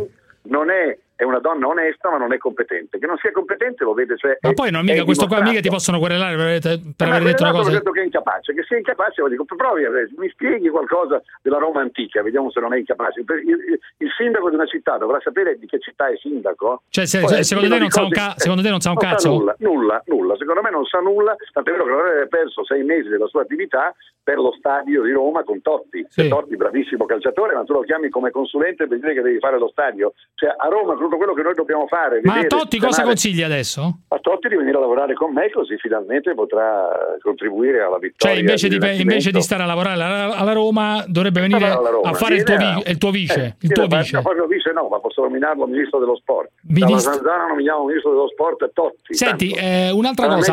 Speaker 17: è una donna onesta ma non è competente. Che non sia competente lo vede, cioè.
Speaker 5: Ma poi non mica questo qua mica ti possono querelare per aver detto una cosa.
Speaker 17: Ho detto che è incapace, che sia incapace, lo dico, provi, mi spieghi qualcosa della Roma antica, vediamo se non è incapace. Il sindaco di una città dovrà sapere di che città è sindaco.
Speaker 5: Cioè secondo te non sa un cazzo?
Speaker 17: Nulla, secondo me non sa nulla, tant'è vero che avrebbe perso 6 mesi della sua attività per lo stadio di Roma con Totti. Sì. Totti bravissimo calciatore, ma tu lo chiami come consulente per dire che devi fare lo stadio. Cioè a Roma tutto quello che noi dobbiamo fare.
Speaker 5: Ma a Totti cosa consigli adesso?
Speaker 17: A Totti di venire a lavorare con me, così finalmente potrà contribuire alla vittoria.
Speaker 5: Cioè invece di stare a lavorare alla Roma dovrebbe venire a fare il tuo vice.
Speaker 17: Proprio vice no, ma posso nominarlo ministro dello sport. Dalla Zanzara nominiamo ministro dello sport Totti.
Speaker 5: Senti, un'altra cosa.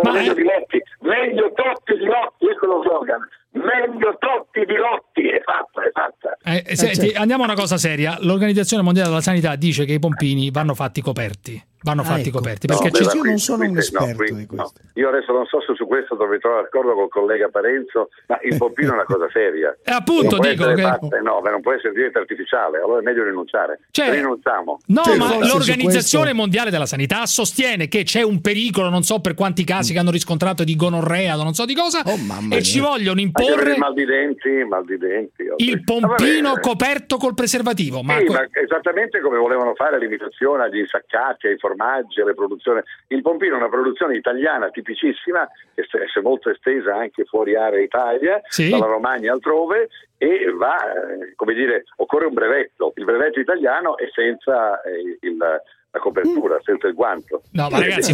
Speaker 17: Meglio Totti di Lotti, ecco lo slogan. Meglio Totti di Lotti, è fatta.
Speaker 5: Senti, andiamo a una cosa seria. L'Organizzazione Mondiale della Sanità dice che i pompini vanno fatti coperti. Coperti perché
Speaker 2: io non sono un esperto di questo.
Speaker 17: Io adesso non so se su questo dovrei trovare d'accordo col collega Parenzo, ma il pompino è una cosa seria.
Speaker 5: Appunto dico che
Speaker 17: non può essere diventa artificiale, allora è meglio rinunciare. Rinunciamo.
Speaker 5: No, ma l'Organizzazione Mondiale della Sanità sostiene che c'è un pericolo, non so per quanti casi che hanno riscontrato di gonorrea, non so di cosa, e ci vogliono imporre
Speaker 17: mal di denti.
Speaker 5: Il pompino coperto col preservativo.
Speaker 17: Ma esattamente come volevano fare l'imitazione agli insaccati, ai formaggi, alle produzioni. Il pompino è una produzione italiana tipicissima, che è molto estesa anche fuori area Italia, dalla Romagna altrove, e va, occorre un brevetto. Il brevetto italiano è senza la copertura, senza il guanto.
Speaker 5: No, ma ragazzi,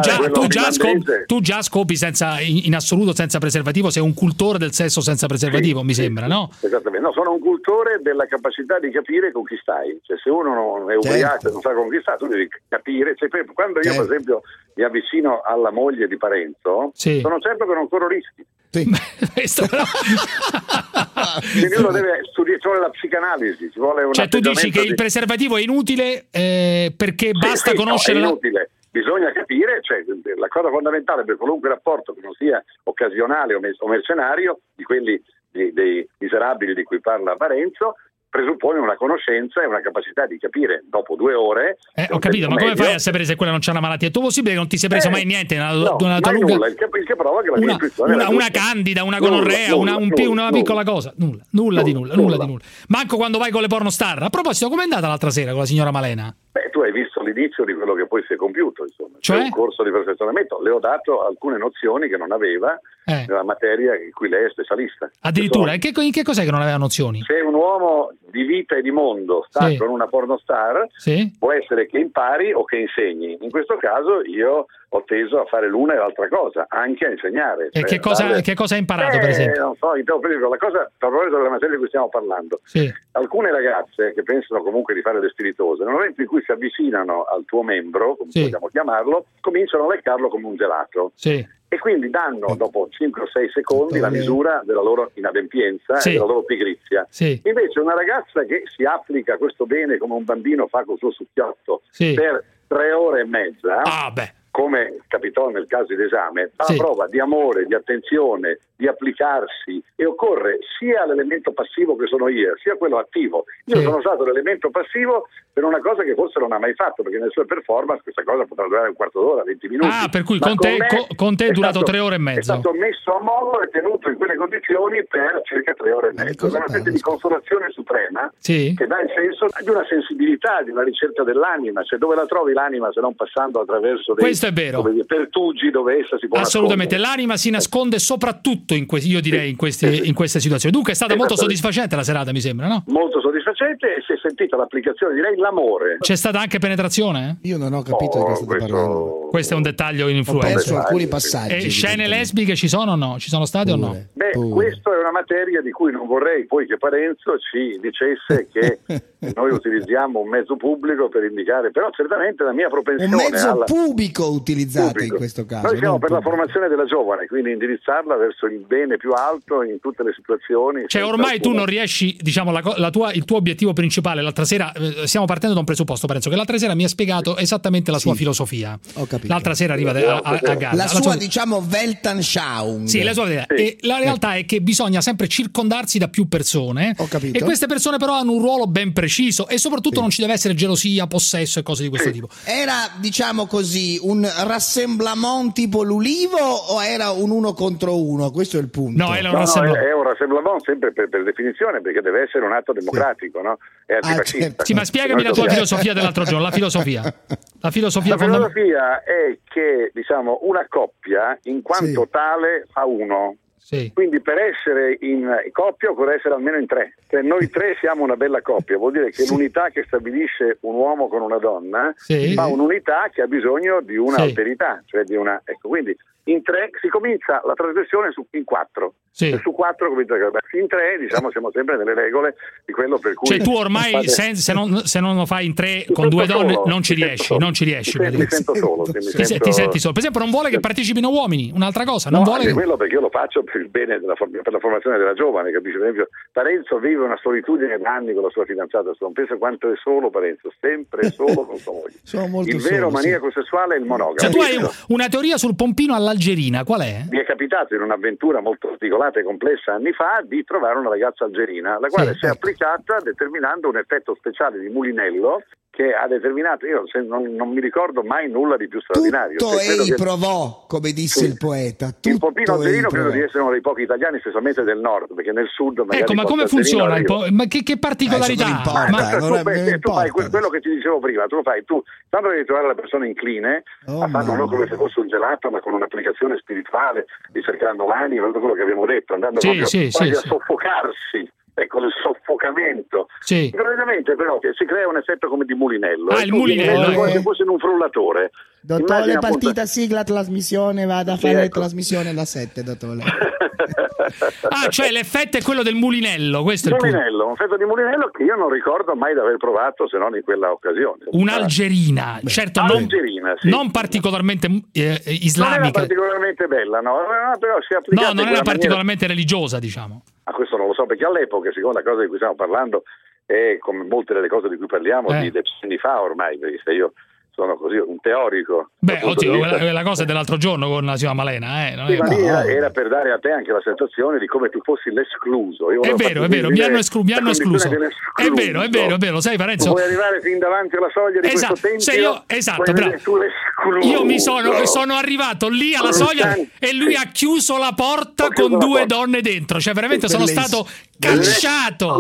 Speaker 5: tu già scopi in assoluto senza preservativo, sei un cultore del sesso senza preservativo, mi sembra, no?
Speaker 17: Esattamente, no, sono un cultore della capacità di capire con chi stai. Cioè, se uno non è ubriaco e non sa con chi sta, tu devi capire. Cioè, quando io, per esempio, mi avvicino alla moglie di Parenzo, sono certo che non corro rischi. Quindi uno deve studiare la psicanalisi, ci vuole
Speaker 5: tu dici che il preservativo è inutile perché basta conoscere
Speaker 17: è inutile. Bisogna capire, cioè la cosa fondamentale per qualunque rapporto che non sia occasionale o mercenario, di quelli dei miserabili di cui parla Parenzo, presuppone una conoscenza e una capacità di capire dopo 2 ore.
Speaker 5: Ho capito, ma come fai a sapere se quella non c'ha una malattia? È possibile che non ti sei preso mai niente nella tua lunga...
Speaker 17: nulla, il che prova che
Speaker 5: una candida, una gonorrea, una piccola cosa. Nulla di nulla. Manco quando vai con le pornostar. A proposito, com'è andata l'altra sera con la signora Malena?
Speaker 17: Tu hai visto l'inizio di quello che poi si è compiuto, insomma. Cioè? C'è un corso di perfezionamento. Le ho dato alcune nozioni che non aveva nella materia in cui lei è specialista.
Speaker 5: Addirittura? In che cos'è che non aveva nozioni?
Speaker 17: Se un uomo di vita e di mondo sta con una pornostar, può essere che impari o che insegni. In questo caso io ho teso a fare l'una e l'altra cosa, anche a insegnare.
Speaker 5: E che cosa hai imparato, per esempio?
Speaker 17: Non so, la cosa, a proposito della materia di cui stiamo parlando, alcune ragazze che pensano comunque di fare le spiritose, nel momento in cui si avvicinano al tuo membro, come vogliamo chiamarlo, cominciano a leccarlo come un gelato. E quindi danno dopo 5 o 6 secondi la misura della loro inadempienza e della loro pigrizia. Invece una ragazza che si applica questo bene come un bambino fa col suo succhiotto per 3 ore e mezza, come capitò nel caso d'esame, fa la prova di amore, di attenzione, di applicarsi, e occorre sia l'elemento passivo che sono io, sia quello attivo. Io sono stato l'elemento passivo per una cosa che forse non ha mai fatto, perché nelle sue performance questa cosa potrà durare un quarto d'ora, 20 minuti.
Speaker 5: Per cui con te è durato 3 ore e mezzo.
Speaker 17: È stato messo a modo e tenuto in quelle condizioni per circa 3 ore e mezzo. È una specie di consolazione suprema che dà il senso di una sensibilità, di una ricerca dell'anima. Cioè, dove la trovi l'anima se non passando attraverso dei
Speaker 5: Questo è vero.
Speaker 17: pertugi dove essa si può
Speaker 5: assolutamente
Speaker 17: nascondere.
Speaker 5: L'anima si nasconde soprattutto in queste situazioni. Dunque è stata molto soddisfacente la serata, mi sembra, no?
Speaker 17: Molto soddisfacente, e si è sentita l'applicazione, direi l'amore.
Speaker 5: C'è stata anche penetrazione?
Speaker 2: Io non ho capito di cosa state parlando.
Speaker 5: Questo è un dettaglio influente.
Speaker 2: Ho perso alcuni passaggi.
Speaker 5: E scene lesbiche ci sono o no? Ci sono state o no?
Speaker 17: Questa è una materia di cui non vorrei poi che Parenzo ci dicesse che noi utilizziamo un mezzo pubblico per indicare, però certamente la mia propensione
Speaker 2: un mezzo pubblico utilizzato in questo caso.
Speaker 17: Noi siamo per la formazione della giovane, quindi indirizzarla verso il il bene più alto in tutte le situazioni.
Speaker 5: Cioè ormai tu non riesci, diciamo, il tuo obiettivo principale. L'altra sera, stiamo partendo da un presupposto, Parenzo, che l'altra sera mi ha spiegato esattamente la sua filosofia.
Speaker 2: Ho capito.
Speaker 5: L'altra sera arriva a galla.
Speaker 2: La sua, diciamo, Weltanschauung.
Speaker 5: Sì, la sua idea. E la realtà è che bisogna sempre circondarsi da più persone.
Speaker 2: Ho capito.
Speaker 5: E queste persone però hanno un ruolo ben preciso e soprattutto non ci deve essere gelosia, possesso e cose di questo tipo.
Speaker 2: Era, diciamo così, un rassemblement tipo l'Ulivo o era un uno contro uno? Questo è il punto.
Speaker 5: No, era un rassemblement.
Speaker 17: È un rassemblement sempre per definizione, perché deve essere un atto democratico, no? È antifascista.
Speaker 2: Certo.
Speaker 5: Sì, ma spiegami la tua filosofia dell'altro giorno, la filosofia. La filosofia
Speaker 17: è che, diciamo, una coppia in quanto tale fa uno.
Speaker 5: Sì.
Speaker 17: Quindi per essere in coppia occorre essere almeno in tre. Cioè noi tre siamo una bella coppia, vuol dire che l'unità che stabilisce un uomo con una donna fa un'unità che ha bisogno di una alterità, cioè di una, ecco, quindi in tre si comincia la trasgressione in quattro. Su quattro comincia in tre, diciamo, siamo sempre nelle regole di quello per cui.
Speaker 5: Cioè tu ormai se non lo fai in tre con due donne solo, non ci riesci.
Speaker 17: Mi sento solo.
Speaker 5: Ti senti solo. Per esempio non vuole che partecipino uomini, un'altra cosa. Non vuole
Speaker 17: quello perché io lo faccio per il bene per la formazione della giovane, capisci? Per esempio Parenzo vive una solitudine da anni con la sua fidanzata, non pensa quanto è solo Parenzo, sempre solo con sua moglie. Il vero maniaco sessuale è il monogamo.
Speaker 5: Cioè tu hai una teoria sul pompino all'algerina, qual è?
Speaker 17: Mi è capitato in un'avventura molto articolata e complessa anni fa di trovare una ragazza algerina, la quale si è applicata determinando un effetto speciale di mulinello che ha determinato, io non mi ricordo mai nulla di più straordinario.
Speaker 2: Tutto Ei provò, come disse il poeta.
Speaker 17: Il pompino algerino credo di essere uno dei pochi italiani, specialmente del nord, perché nel sud magari.
Speaker 5: Ecco, ma come funziona? Ma che particolarità?
Speaker 17: Tu fai quello che ti dicevo prima, tu tanto devi trovare la persona incline a farlo non come se fosse un gelato, ma con un'applicazione spirituale, ricercando l'anima, tutto quello che abbiamo detto, andando quasi a soffocarsi. Ecco, il soffocamento. Praticamente però che si crea un effetto come di mulinello.
Speaker 5: Il mulinello.
Speaker 17: Come se fosse in un frullatore.
Speaker 2: Dottore, partita sigla trasmissione, vada a fare trasmissione alla 7, dottore.
Speaker 5: Cioè l'effetto è quello del mulinello, questo è il punto.
Speaker 17: Un effetto di mulinello che io non ricordo mai di aver provato se non in quella occasione.
Speaker 5: Un'algerina, certo, non particolarmente islamica.
Speaker 17: Non era particolarmente bella, no, però si applica.
Speaker 5: No, non era particolarmente religiosa, diciamo.
Speaker 17: Questo non lo so, perché all'epoca, siccome la cosa di cui stiamo parlando è come molte delle cose di cui parliamo di decenni fa ormai, perché se io sono così un teorico.
Speaker 5: La cosa è dell'altro giorno con la signora Malena, non
Speaker 17: era per dare a te anche la sensazione di come tu fossi l'escluso. È
Speaker 5: vero, mi hanno escluso. È vero, sai Parenzo.
Speaker 17: Vuoi arrivare fin davanti alla soglia di questo tempio?
Speaker 5: Io sono arrivato lì alla soglia e lui ha chiuso la porta con due donne dentro, cioè veramente sono stato cacciato.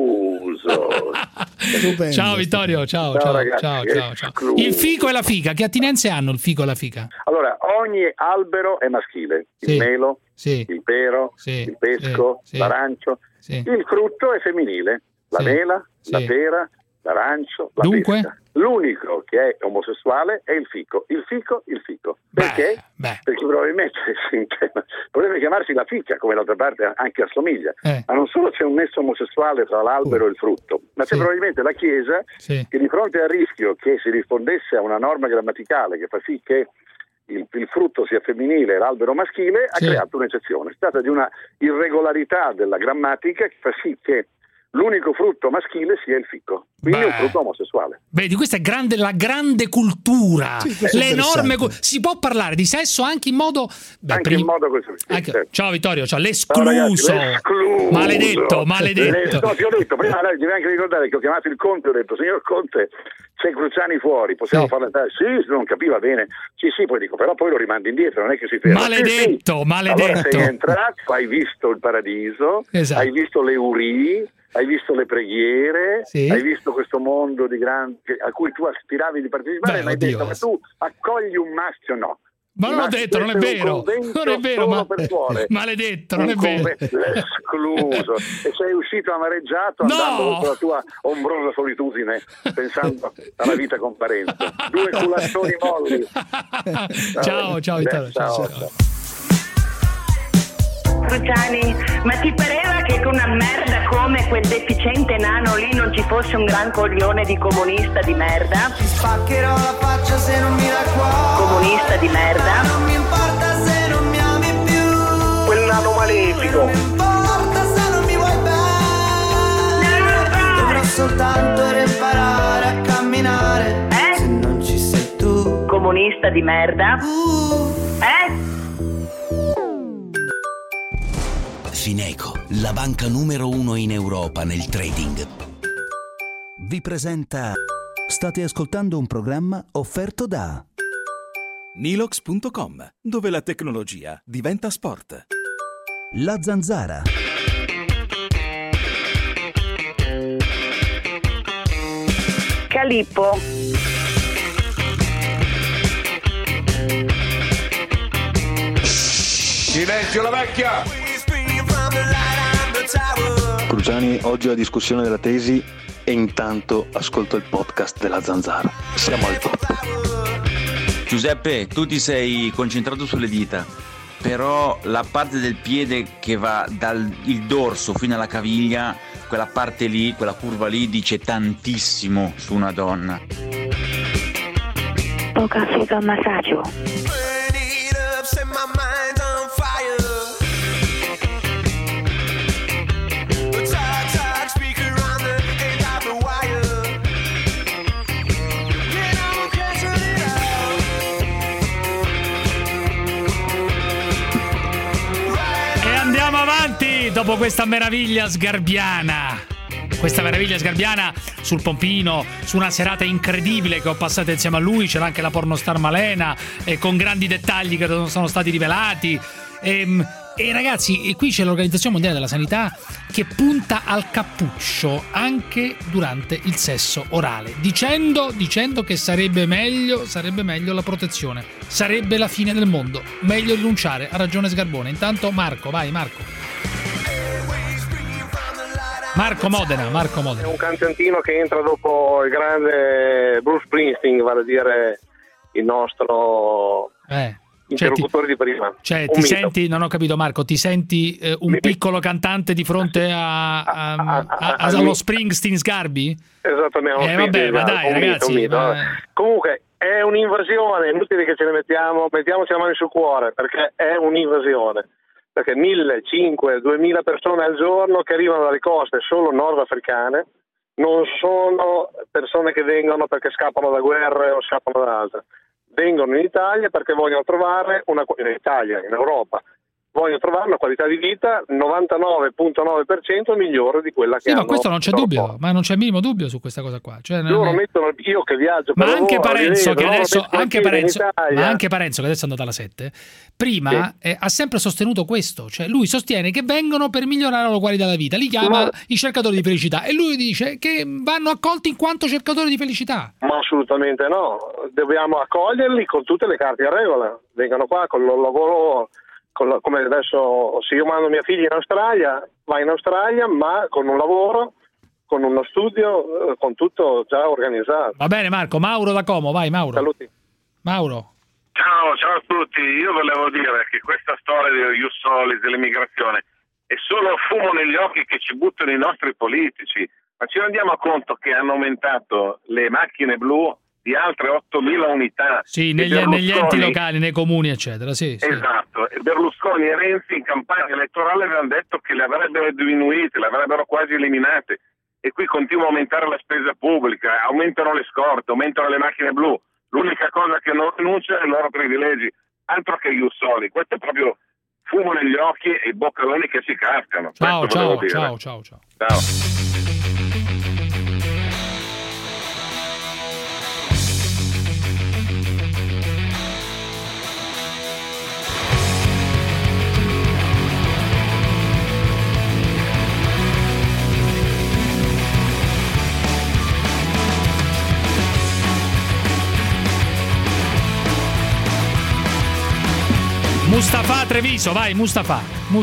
Speaker 5: Ciao Vittorio, ciao. Il fico e la fica, che attinenze hanno il fico e la fica?
Speaker 17: Allora, ogni albero è maschile, il melo, il pero, il pesco, l'arancio, il frutto è femminile, la mela, la pera, l'arancio, la pesca. L'unico che è omosessuale è il fico. Perché? Perché probabilmente potrebbe chiamarsi la fica, come d'altra parte anche assomiglia, ma non solo c'è un nesso omosessuale tra l'albero e il frutto, ma c'è probabilmente la Chiesa che di fronte al rischio che si rispondesse a una norma grammaticale che fa sì che il frutto sia femminile e l'albero maschile, ha creato un'eccezione. Si tratta di una irregolarità della grammatica che fa sì che l'unico frutto maschile sia il fico, quindi un frutto omosessuale.
Speaker 5: Vedi, questa è la grande cultura, l'enorme si può parlare di sesso anche in modo
Speaker 17: in modo così.
Speaker 5: Ciao Vittorio, l'escluso. Maledetto.
Speaker 17: Ti ho detto prima, devi anche ricordare che ho chiamato il Conte e ho detto: signor Conte, c'è Cruciani fuori, possiamo farlo entrare? Sì, non capiva bene. Sì, poi dico, però poi lo rimandi indietro, non è che si ferma.
Speaker 5: Maledetto.
Speaker 17: Allora sei entrato, hai visto il paradiso, hai visto le uri, hai visto le preghiere, hai visto questo mondo di a cui tu aspiravi di partecipare, ma hai detto: ma tu accogli un maschio? No.
Speaker 5: Ma non ho detto, non è vero, maledetto, non è vero.
Speaker 17: L'escluso. E sei uscito amareggiato andando oltre la tua ombrosa solitudine, pensando alla vita con Parenzo. Due culazzoni molli.
Speaker 5: Ciao Vittorio. Ciao.
Speaker 1: Cruciani, ma ti pareva che con una merda come quel deficiente nano lì non ci fosse un gran coglione di comunista di merda?
Speaker 25: Ti spaccherò la faccia se non mi raccuoio.
Speaker 1: Comunista di merda.
Speaker 25: Non mi importa se non mi ami più.
Speaker 17: Quell'anomalia
Speaker 6: magnifico.
Speaker 25: Non importa se non mi vuoi bene, dovrò soltanto imparare a camminare. Se non ci sei tu,
Speaker 1: comunista di merda.
Speaker 10: Fineco, la banca numero 1 in Europa nel trading, vi presenta. State ascoltando un programma offerto da
Speaker 4: Nilox.com, dove la tecnologia diventa sport.
Speaker 10: La Zanzara.
Speaker 1: Calippo.
Speaker 7: Silenzio la vecchia!
Speaker 8: Cruciani, oggi la discussione della tesi e intanto ascolto il podcast della Zanzara. Siamo al top.
Speaker 9: Giuseppe, tu ti sei concentrato sulle dita, però la parte del piede che va dal il dorso fino alla caviglia, quella parte lì, quella curva lì dice tantissimo su una donna.
Speaker 1: Poca figa massaggio.
Speaker 5: Dopo questa meraviglia sgarbiana sul pompino, su una serata incredibile che ho passato insieme a lui, c'era anche la pornostar Malena, con grandi dettagli che non sono stati rivelati. E ragazzi, qui c'è l'Organizzazione Mondiale della Sanità che punta al cappuccio anche durante il sesso orale, dicendo che sarebbe meglio la protezione, sarebbe la fine del mondo, meglio rinunciare. Ha ragione Sgarbone. Intanto Marco, vai Marco. Marco Modena.
Speaker 6: È un cantantino che entra dopo il grande Bruce Springsteen, vale a dire il nostro interlocutore di prima.
Speaker 5: Cioè, ti senti, non ho capito Marco, ti senti un piccolo cantante di fronte allo Springsteen Sgarbi?
Speaker 6: Esattamente.
Speaker 5: Vabbè, ma dai ragazzi.
Speaker 6: Comunque è un'invasione, è inutile che ce ne mettiamoci la mano sul cuore, perché è un'invasione. Perché 1.500-2.000 persone al giorno che arrivano dalle coste solo nordafricane non sono persone che vengono perché scappano da guerre o scappano da altre. Vengono in Italia perché vogliono trovare in Europa, vogliono trovare una qualità di vita 99.9% migliore di quella che hanno.
Speaker 5: Ma questo non c'è dubbio, ma non c'è minimo dubbio su questa cosa qua. Cioè,
Speaker 6: loro mettono io che viaggio per
Speaker 5: ma anche
Speaker 6: lavoro,
Speaker 5: Parenzo che adesso è andato alla 7, prima ha sempre sostenuto questo, cioè lui sostiene che vengono per migliorare la qualità della vita, li chiama i cercatori di felicità e lui dice che vanno accolti in quanto cercatori di felicità.
Speaker 6: Ma assolutamente no, dobbiamo accoglierli con tutte le carte a regola, vengano qua con il lavoro. Come adesso, se io mando mia figlia in Australia, va in Australia, ma con un lavoro, con uno studio, con tutto già organizzato.
Speaker 5: Va bene Marco, Mauro da Como, vai Mauro.
Speaker 6: Saluti.
Speaker 5: Mauro.
Speaker 17: Ciao a tutti, io volevo dire che questa storia dello Ius Soli, dell'immigrazione, è solo fumo negli occhi che ci buttano i nostri politici, ma ci rendiamo conto che hanno aumentato le macchine blu di altre 8.000 unità.
Speaker 5: Sì, negli enti locali, nei comuni, eccetera. Sì,
Speaker 17: esatto. E Berlusconi e Renzi in campagna elettorale avevano detto che le avrebbero diminuite, le avrebbero quasi eliminate. E qui continua a aumentare la spesa pubblica, aumentano le scorte, aumentano le macchine blu. L'unica cosa che non rinuncia è i loro privilegi. Altro che Ius Soli. Questo è proprio fumo negli occhi e i boccaloni che si cascano.
Speaker 5: Ciao. Mustafa Treviso, vai Mustafa.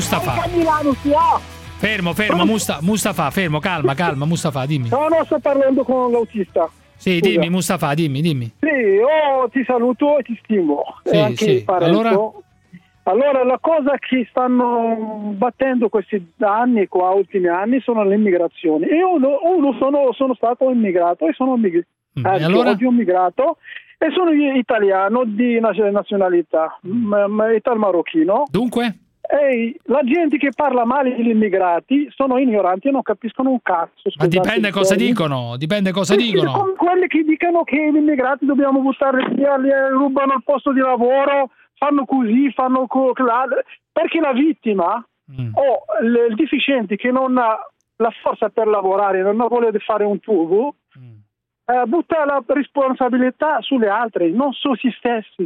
Speaker 5: Fermo, Mustafa, fermo, calma, Mustafa, dimmi.
Speaker 16: No, sto parlando con l'autista.
Speaker 5: Sì, scusa. Dimmi Mustafa, dimmi.
Speaker 16: Sì, ti saluto e ti stimo.
Speaker 5: Sì,
Speaker 16: e anche
Speaker 5: sì.
Speaker 16: Allora, la cosa che stanno battendo questi anni, qua ultimi anni, sono le immigrazioni. Io sono stato immigrato e sono oggi un immigrato. E sono italiano di nazionalità, italo-marocchino.
Speaker 5: Dunque?
Speaker 16: la gente che parla male degli immigrati sono ignoranti e non capiscono un cazzo.
Speaker 5: Ma dipende cosa dicono,
Speaker 16: Come quelli che dicono che gli immigrati dobbiamo buttarli via, li rubano il posto di lavoro, fanno così, perché la vittima o il deficiente che non ha la forza per lavorare, non vuole fare un tubo, butta la responsabilità sulle altre, non su si stessi,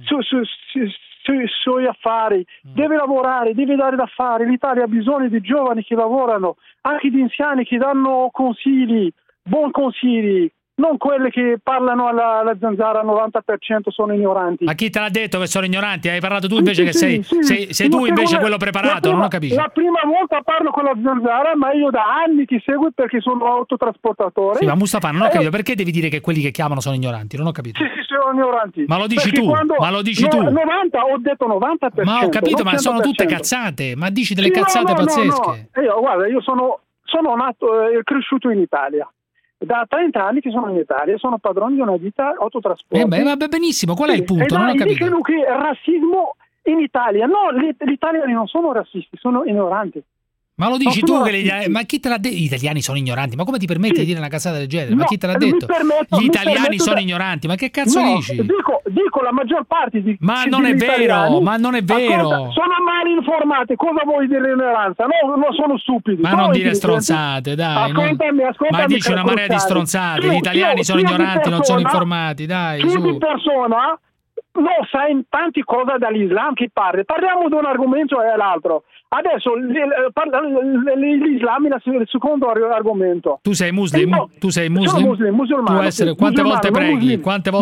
Speaker 16: sui suoi affari. Deve lavorare, deve dare da fare. L'Italia ha bisogno di giovani che lavorano, anche di anziani che danno consigli, buoni consigli, non quelli che parlano alla zanzara al 90% sono ignoranti.
Speaker 5: Ma chi te l'ha detto che sono ignoranti? Hai parlato tu invece sei tu invece quello preparato, non ho capito.
Speaker 16: La prima volta parlo con la zanzara, ma io da anni ti seguo perché sono autotrasportatore.
Speaker 5: Sì, ma Mustafa, non ho capito, perché devi dire che quelli che chiamano sono ignoranti? Non ho capito.
Speaker 16: Sì, sono ignoranti.
Speaker 5: Ma lo dici tu?
Speaker 16: 90, ho detto 90%.
Speaker 5: Ma ho capito, ma sono tutte cazzate. Ma dici delle cazzate pazzesche.
Speaker 16: No. Guarda, io sono nato e cresciuto in Italia. Da 30 anni che sono in Italia, sono padrone di una ditta autotrasporto.
Speaker 5: Va benissimo, qual è il punto? Non ho capito.
Speaker 16: Dicono che il razzismo in Italia, no, gli italiani non sono razzisti, sono ignoranti.
Speaker 5: Ma lo dici tu che ma chi te l'ha detto? Gli italiani sono ignoranti, ma come ti permetti di dire una cazzata del genere? Ma chi te l'ha detto? Gli italiani sono ignoranti, ma che cazzo dici?
Speaker 16: Dico la maggior parte di
Speaker 5: Ma non è vero, ma non è vero.
Speaker 16: Sono mal informati, cosa vuoi dire ignoranza? No, non sono stupidi.
Speaker 5: Ma non dire stronzate, dai.
Speaker 16: Ascoltami.
Speaker 5: Ma dici una marea di stronzate, gli italiani sono ignoranti, non sono informati, dai, su.
Speaker 16: Di persona non sai tante cose dall'Islam che parliamo di un argomento e l'altro. Adesso l'Islam è il secondo argomento.
Speaker 5: Tu sei muslim?
Speaker 16: Sono musulmano.
Speaker 5: Quante volte preghi?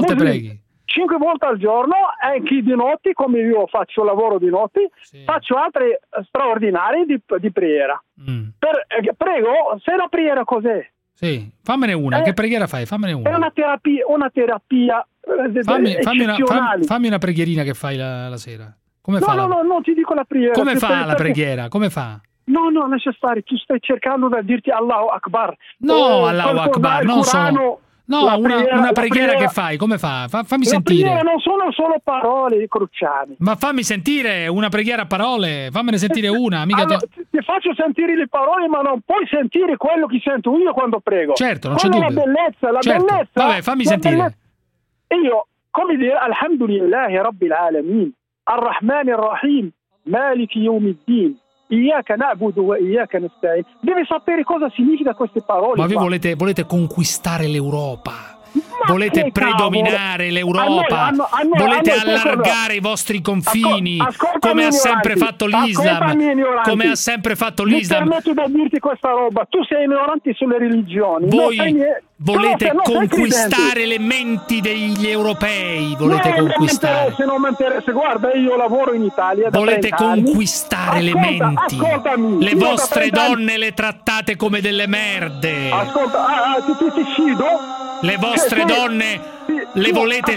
Speaker 16: 5 volte al giorno, anche di notte, come io faccio lavoro di notte, faccio altre straordinarie di preghiera. Prego, se la preghiera cos'è?
Speaker 5: Sì, fammene una, che preghiera fai? Fammene una.
Speaker 16: È una terapia
Speaker 5: fammi una preghierina che fai la sera. Come fa?
Speaker 16: No, non ti dico la preghiera.
Speaker 5: Come fa la preghiera? Come fa?
Speaker 16: No, lascia stare, tu stai cercando di dirti Allahu Akbar.
Speaker 5: No, Allahu Akbar, non sono. No, una preghiera che fai, come fa? Fammi sentire.
Speaker 16: La preghiera non sono solo parole cruciali.
Speaker 5: Ma fammi sentire una preghiera a parole, fammene sentire una. Mica
Speaker 16: allora, ti faccio sentire le parole, ma non puoi sentire quello che sento io quando prego.
Speaker 5: Certo, non c'è dubbio.
Speaker 16: La bellezza.
Speaker 5: Vabbè, fammi sentire.
Speaker 16: Io, come dire, alhamdulillahi rabbil alamin, ar-Rahman ar-Rahim, maliki yawmiddin. Iyyaka na'budu wa iyyaka nasta'in. Deve sapere cosa significa queste parole.
Speaker 5: Ma voi volete conquistare l'Europa? Volete predominare l'Europa? Volete allargare i vostri confini come ha sempre fatto l'Islam? Come ha sempre fatto l'Islam?
Speaker 16: Mi permetto di dirti questa roba. Tu sei ignorante sulle religioni.
Speaker 5: Voi volete conquistare le menti degli europei. Volete conquistare.
Speaker 16: Non mi interessa. Guarda, io lavoro in Italia da
Speaker 5: volete conquistare le menti. Le vostre donne le trattate come delle merde.
Speaker 16: Ascolta, ti sfido.
Speaker 5: Le vostre donne le volete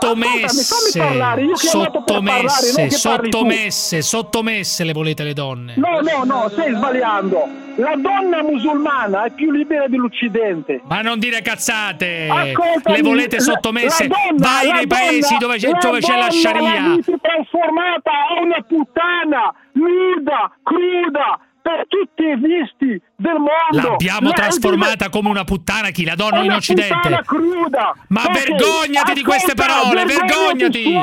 Speaker 5: sottomesse le volete le donne.
Speaker 16: No, stai sbagliando. La donna musulmana è più libera dell'Occidente.
Speaker 5: Ma non dire cazzate. Le volete sottomesse. Vai nei paesi dove c'è la Sharia.
Speaker 16: Si è trasformata a una puttana nuda, cruda, per tutti i visti del mondo.
Speaker 5: L'abbiamo trasformata come una puttana, chi? La donna in Occidente.
Speaker 16: Cruda.
Speaker 5: Ma vergognati di queste parole, vergognati.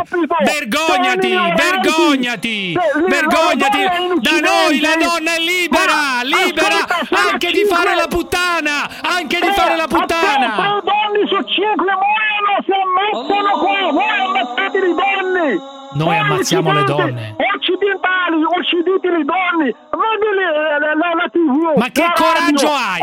Speaker 5: Da noi la donna è libera anche di fare la puttana,
Speaker 16: Le donne su 5 muoiono, si ammazzano qua, voi ammazzate le donne.
Speaker 5: Noi ammazziamo le donne.
Speaker 16: Occidentali, uccidete le donne. Vedi la TV.
Speaker 5: Ma che coraggio hai?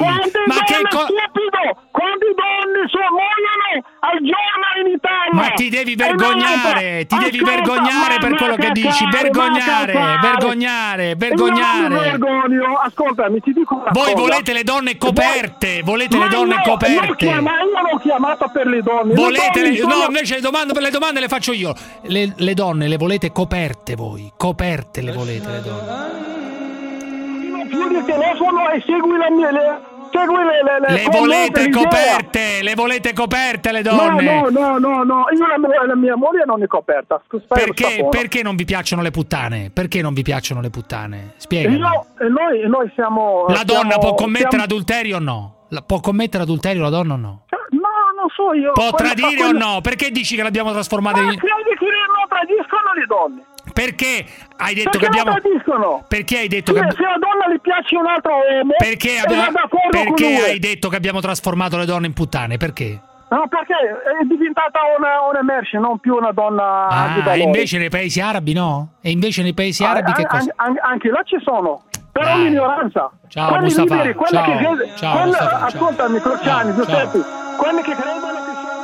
Speaker 16: Quante donne muoiono al giorno in Italia?
Speaker 5: Ma ti devi vergognare, per quello che dici. Vergognare.
Speaker 16: Ascoltami, ti dico una
Speaker 5: Voi
Speaker 16: cosa.
Speaker 5: volete le donne coperte,
Speaker 16: Ma io l'ho chiamata per le donne.
Speaker 5: No, invece le domande le faccio io. Le donne le volete coperte voi? Coperte le volete le donne?
Speaker 16: Più di telefono e segui segui
Speaker 5: le volete coperte, le volete coperte le donne?
Speaker 16: No, io la mia moglie non è coperta.
Speaker 5: Perché non vi piacciono le puttane? Perché non vi piacciono le puttane? Spiegami.
Speaker 16: Noi siamo...
Speaker 5: La donna può commettere adulterio o no? Può commettere adulterio la donna o no?
Speaker 16: Non so io.
Speaker 5: Può tradire o no? Perché dici che l'abbiamo trasformata in...
Speaker 16: Ma credi che non tradiscono le donne?
Speaker 5: Perché hai detto che abbiamo... Perché hai detto
Speaker 16: che... Se la donna le piace un altro uomo... Perché
Speaker 5: hai detto che abbiamo trasformato le donne in puttane? Perché?
Speaker 16: No, perché è diventata una merce, non più una donna di valore.
Speaker 5: E invece nei paesi arabi no? E invece nei paesi arabi che cosa?
Speaker 16: Anche là ci sono. Però minoranza.
Speaker 5: Ciao
Speaker 16: quelli
Speaker 5: Mustafa.
Speaker 16: Liberi,
Speaker 5: Ciao Mustafa.
Speaker 16: Ascoltami, Crociani, Giuseppe. Quelli che credono che sono...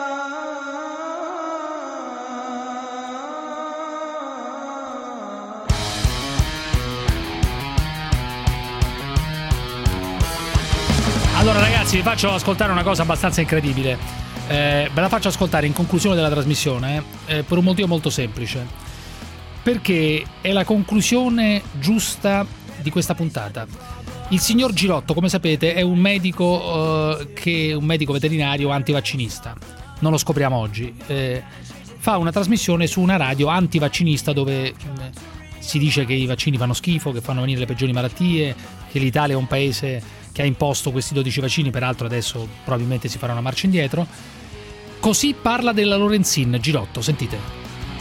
Speaker 5: Allora ragazzi, vi faccio ascoltare una cosa abbastanza incredibile. Ve la faccio ascoltare in conclusione della trasmissione per un motivo molto semplice. Perché è la conclusione giusta di questa puntata. Il signor Girotto, come sapete, è un medico veterinario antivaccinista. Non lo scopriamo oggi. Fa una trasmissione su una radio antivaccinista dove si dice che i vaccini fanno schifo, che fanno venire le peggiori malattie, che l'Italia è un paese che ha imposto questi 12 vaccini, peraltro adesso probabilmente si farà una marcia indietro. Così parla della Lorenzin, Girotto, sentite.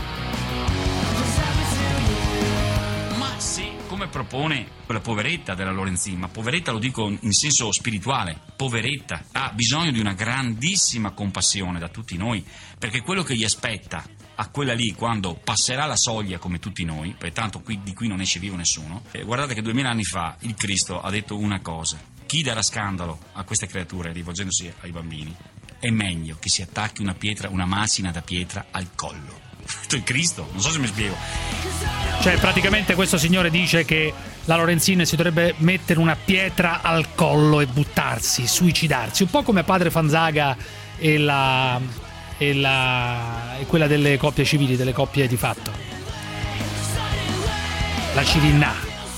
Speaker 3: Propone quella poveretta della Lorenzin, ma poveretta lo dico in senso spirituale, poveretta, ha bisogno di una grandissima compassione da tutti noi, perché quello che gli aspetta a quella lì quando passerà la soglia come tutti noi, perché tanto di qui non esce vivo nessuno, guardate che 2000 anni fa il Cristo ha detto una cosa: chi darà scandalo a queste creature rivolgendosi ai bambini è meglio che si attacchi una macina da pietra al collo. Il Cristo, non so se mi spiego.
Speaker 5: Cioè praticamente questo signore dice che la Lorenzin si dovrebbe mettere una pietra al collo e buttarsi, suicidarsi, un po' come padre Fanzaga e quella delle coppie civili, delle coppie di fatto, la Cirinà.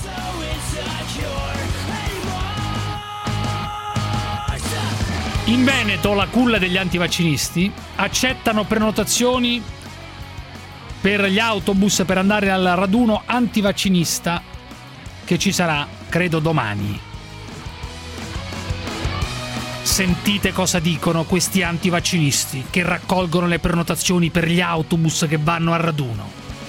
Speaker 5: In Veneto la culla degli antivaccinisti accettano prenotazioni per gli autobus per andare al raduno antivaccinista che ci sarà, credo, domani. Sentite cosa dicono questi antivaccinisti che raccolgono le prenotazioni per gli autobus che vanno al raduno.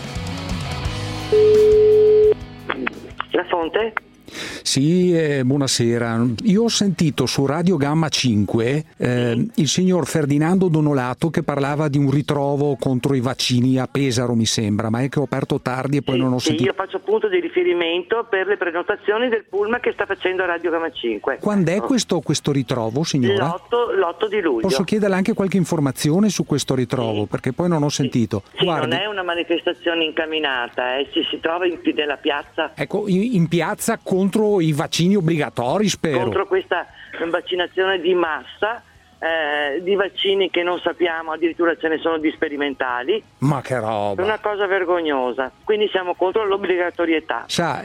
Speaker 1: La Fonte?
Speaker 13: Sì, buonasera. Io ho sentito su Radio Gamma 5 il signor Ferdinando Donolato che parlava di un ritrovo contro i vaccini a Pesaro, mi sembra, ma è che ho aperto tardi e poi non ho sentito.
Speaker 1: Io faccio punto di riferimento per le prenotazioni del pullman che sta facendo Radio Gamma 5.
Speaker 13: Quando è questo ritrovo, signora?
Speaker 1: L'8 di luglio.
Speaker 13: Posso chiederle anche qualche informazione su questo ritrovo, perché poi non ho sentito.
Speaker 1: Sì, non è una manifestazione incamminata, si trova nella piazza.
Speaker 13: Ecco, in piazza contro i vaccini obbligatori, spero.
Speaker 1: Contro questa vaccinazione di massa, di vaccini che non sappiamo, addirittura ce ne sono di sperimentali.
Speaker 13: Ma che roba!
Speaker 1: È una cosa vergognosa. Quindi siamo contro l'obbligatorietà.
Speaker 13: Sa,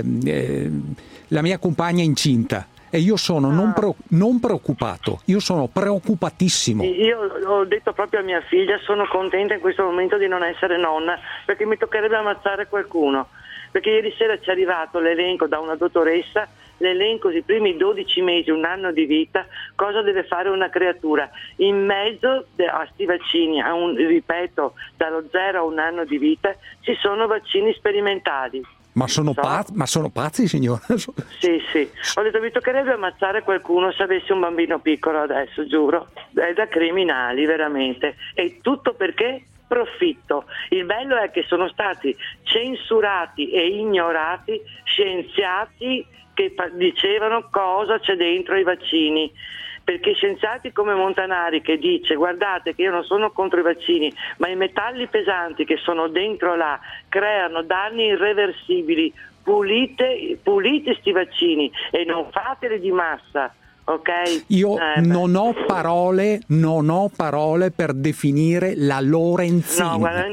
Speaker 13: la mia compagna è incinta e io sono non preoccupato, io sono preoccupatissimo.
Speaker 1: Io ho detto proprio a mia figlia: sono contenta in questo momento di non essere nonna, perché mi toccherebbe ammazzare qualcuno. Perché ieri sera ci è arrivato l'elenco da una dottoressa, l'elenco dei primi 12 mesi, un anno di vita, cosa deve fare una creatura. In mezzo a sti vaccini, ripeto, dallo 0 a un anno di vita, ci sono vaccini sperimentali.
Speaker 13: Ma sono pazzi, signora?
Speaker 1: Sì. Ho detto, mi toccherebbe ammazzare qualcuno se avessi un bambino piccolo adesso, giuro. È da criminali, veramente. E tutto perché? Profitto. Il bello è che sono stati censurati e ignorati scienziati che dicevano cosa c'è dentro i vaccini, perché scienziati come Montanari che dice: guardate che io non sono contro i vaccini, ma i metalli pesanti che sono dentro là creano danni irreversibili, pulite sti vaccini e non fateli di massa. Okay.
Speaker 13: Io non ho parole per definire la Lorenzin.
Speaker 1: No, guarda,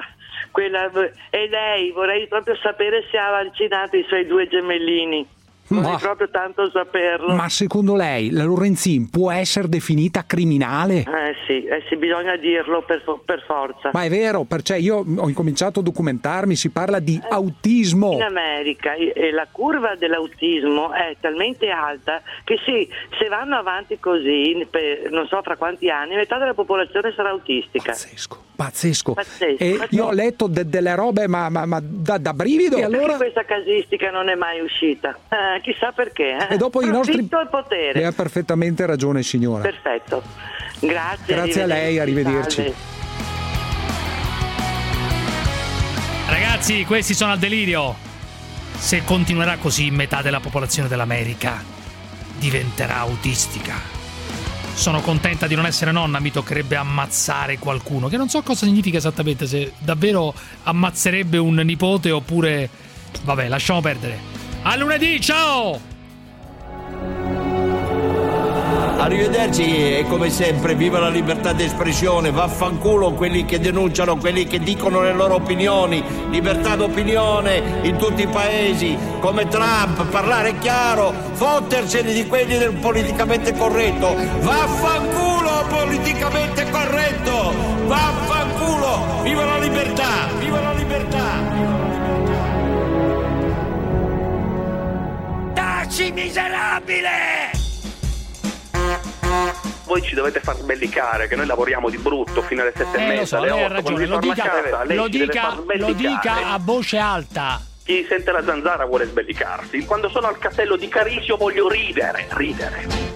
Speaker 1: e lei, vorrei proprio sapere se ha vaccinato i suoi 2 gemellini. vorrei proprio tanto saperlo.
Speaker 13: Ma secondo lei la Lorenzin può essere definita criminale?
Speaker 1: Sì, bisogna dirlo per forza.
Speaker 13: Ma è vero, perché io ho incominciato a documentarmi, si parla di autismo.
Speaker 1: In America la curva dell'autismo è talmente alta che se vanno avanti così, non so fra quanti anni, metà della popolazione sarà autistica.
Speaker 13: Pazzesco. E io ho letto delle robe ma da brivido.
Speaker 1: E allora questa casistica non è mai uscita. Chissà perché.
Speaker 13: E dopo i nostri
Speaker 1: e potere.
Speaker 13: E ha perfettamente ragione, signora.
Speaker 1: Perfetto.
Speaker 13: Grazie a lei, arrivederci.
Speaker 1: Salve.
Speaker 5: Ragazzi, questi sono al delirio. Se continuerà così, metà della popolazione dell'America diventerà autistica. Sono contenta di non essere nonna, mi toccherebbe ammazzare qualcuno, che non so cosa significa esattamente, se davvero ammazzerebbe un nipote oppure... Vabbè, lasciamo perdere. A lunedì, ciao!
Speaker 24: Arrivederci, e come sempre viva la libertà di espressione, vaffanculo quelli che denunciano, quelli che dicono le loro opinioni, libertà d'opinione in tutti i paesi, come Trump, parlare chiaro, fottersene di quelli del politicamente corretto, vaffanculo politicamente corretto, vaffanculo, viva la libertà, viva la libertà. Taci miserabile!
Speaker 14: Voi ci dovete far sbellicare, che noi lavoriamo di brutto fino alle 7:30,
Speaker 5: lo so,
Speaker 14: alle 8.
Speaker 5: lei ha ragione, lo dica a voce alta.
Speaker 14: Chi sente la zanzara vuole sbellicarsi. Quando sono al castello di Carisio voglio ridere.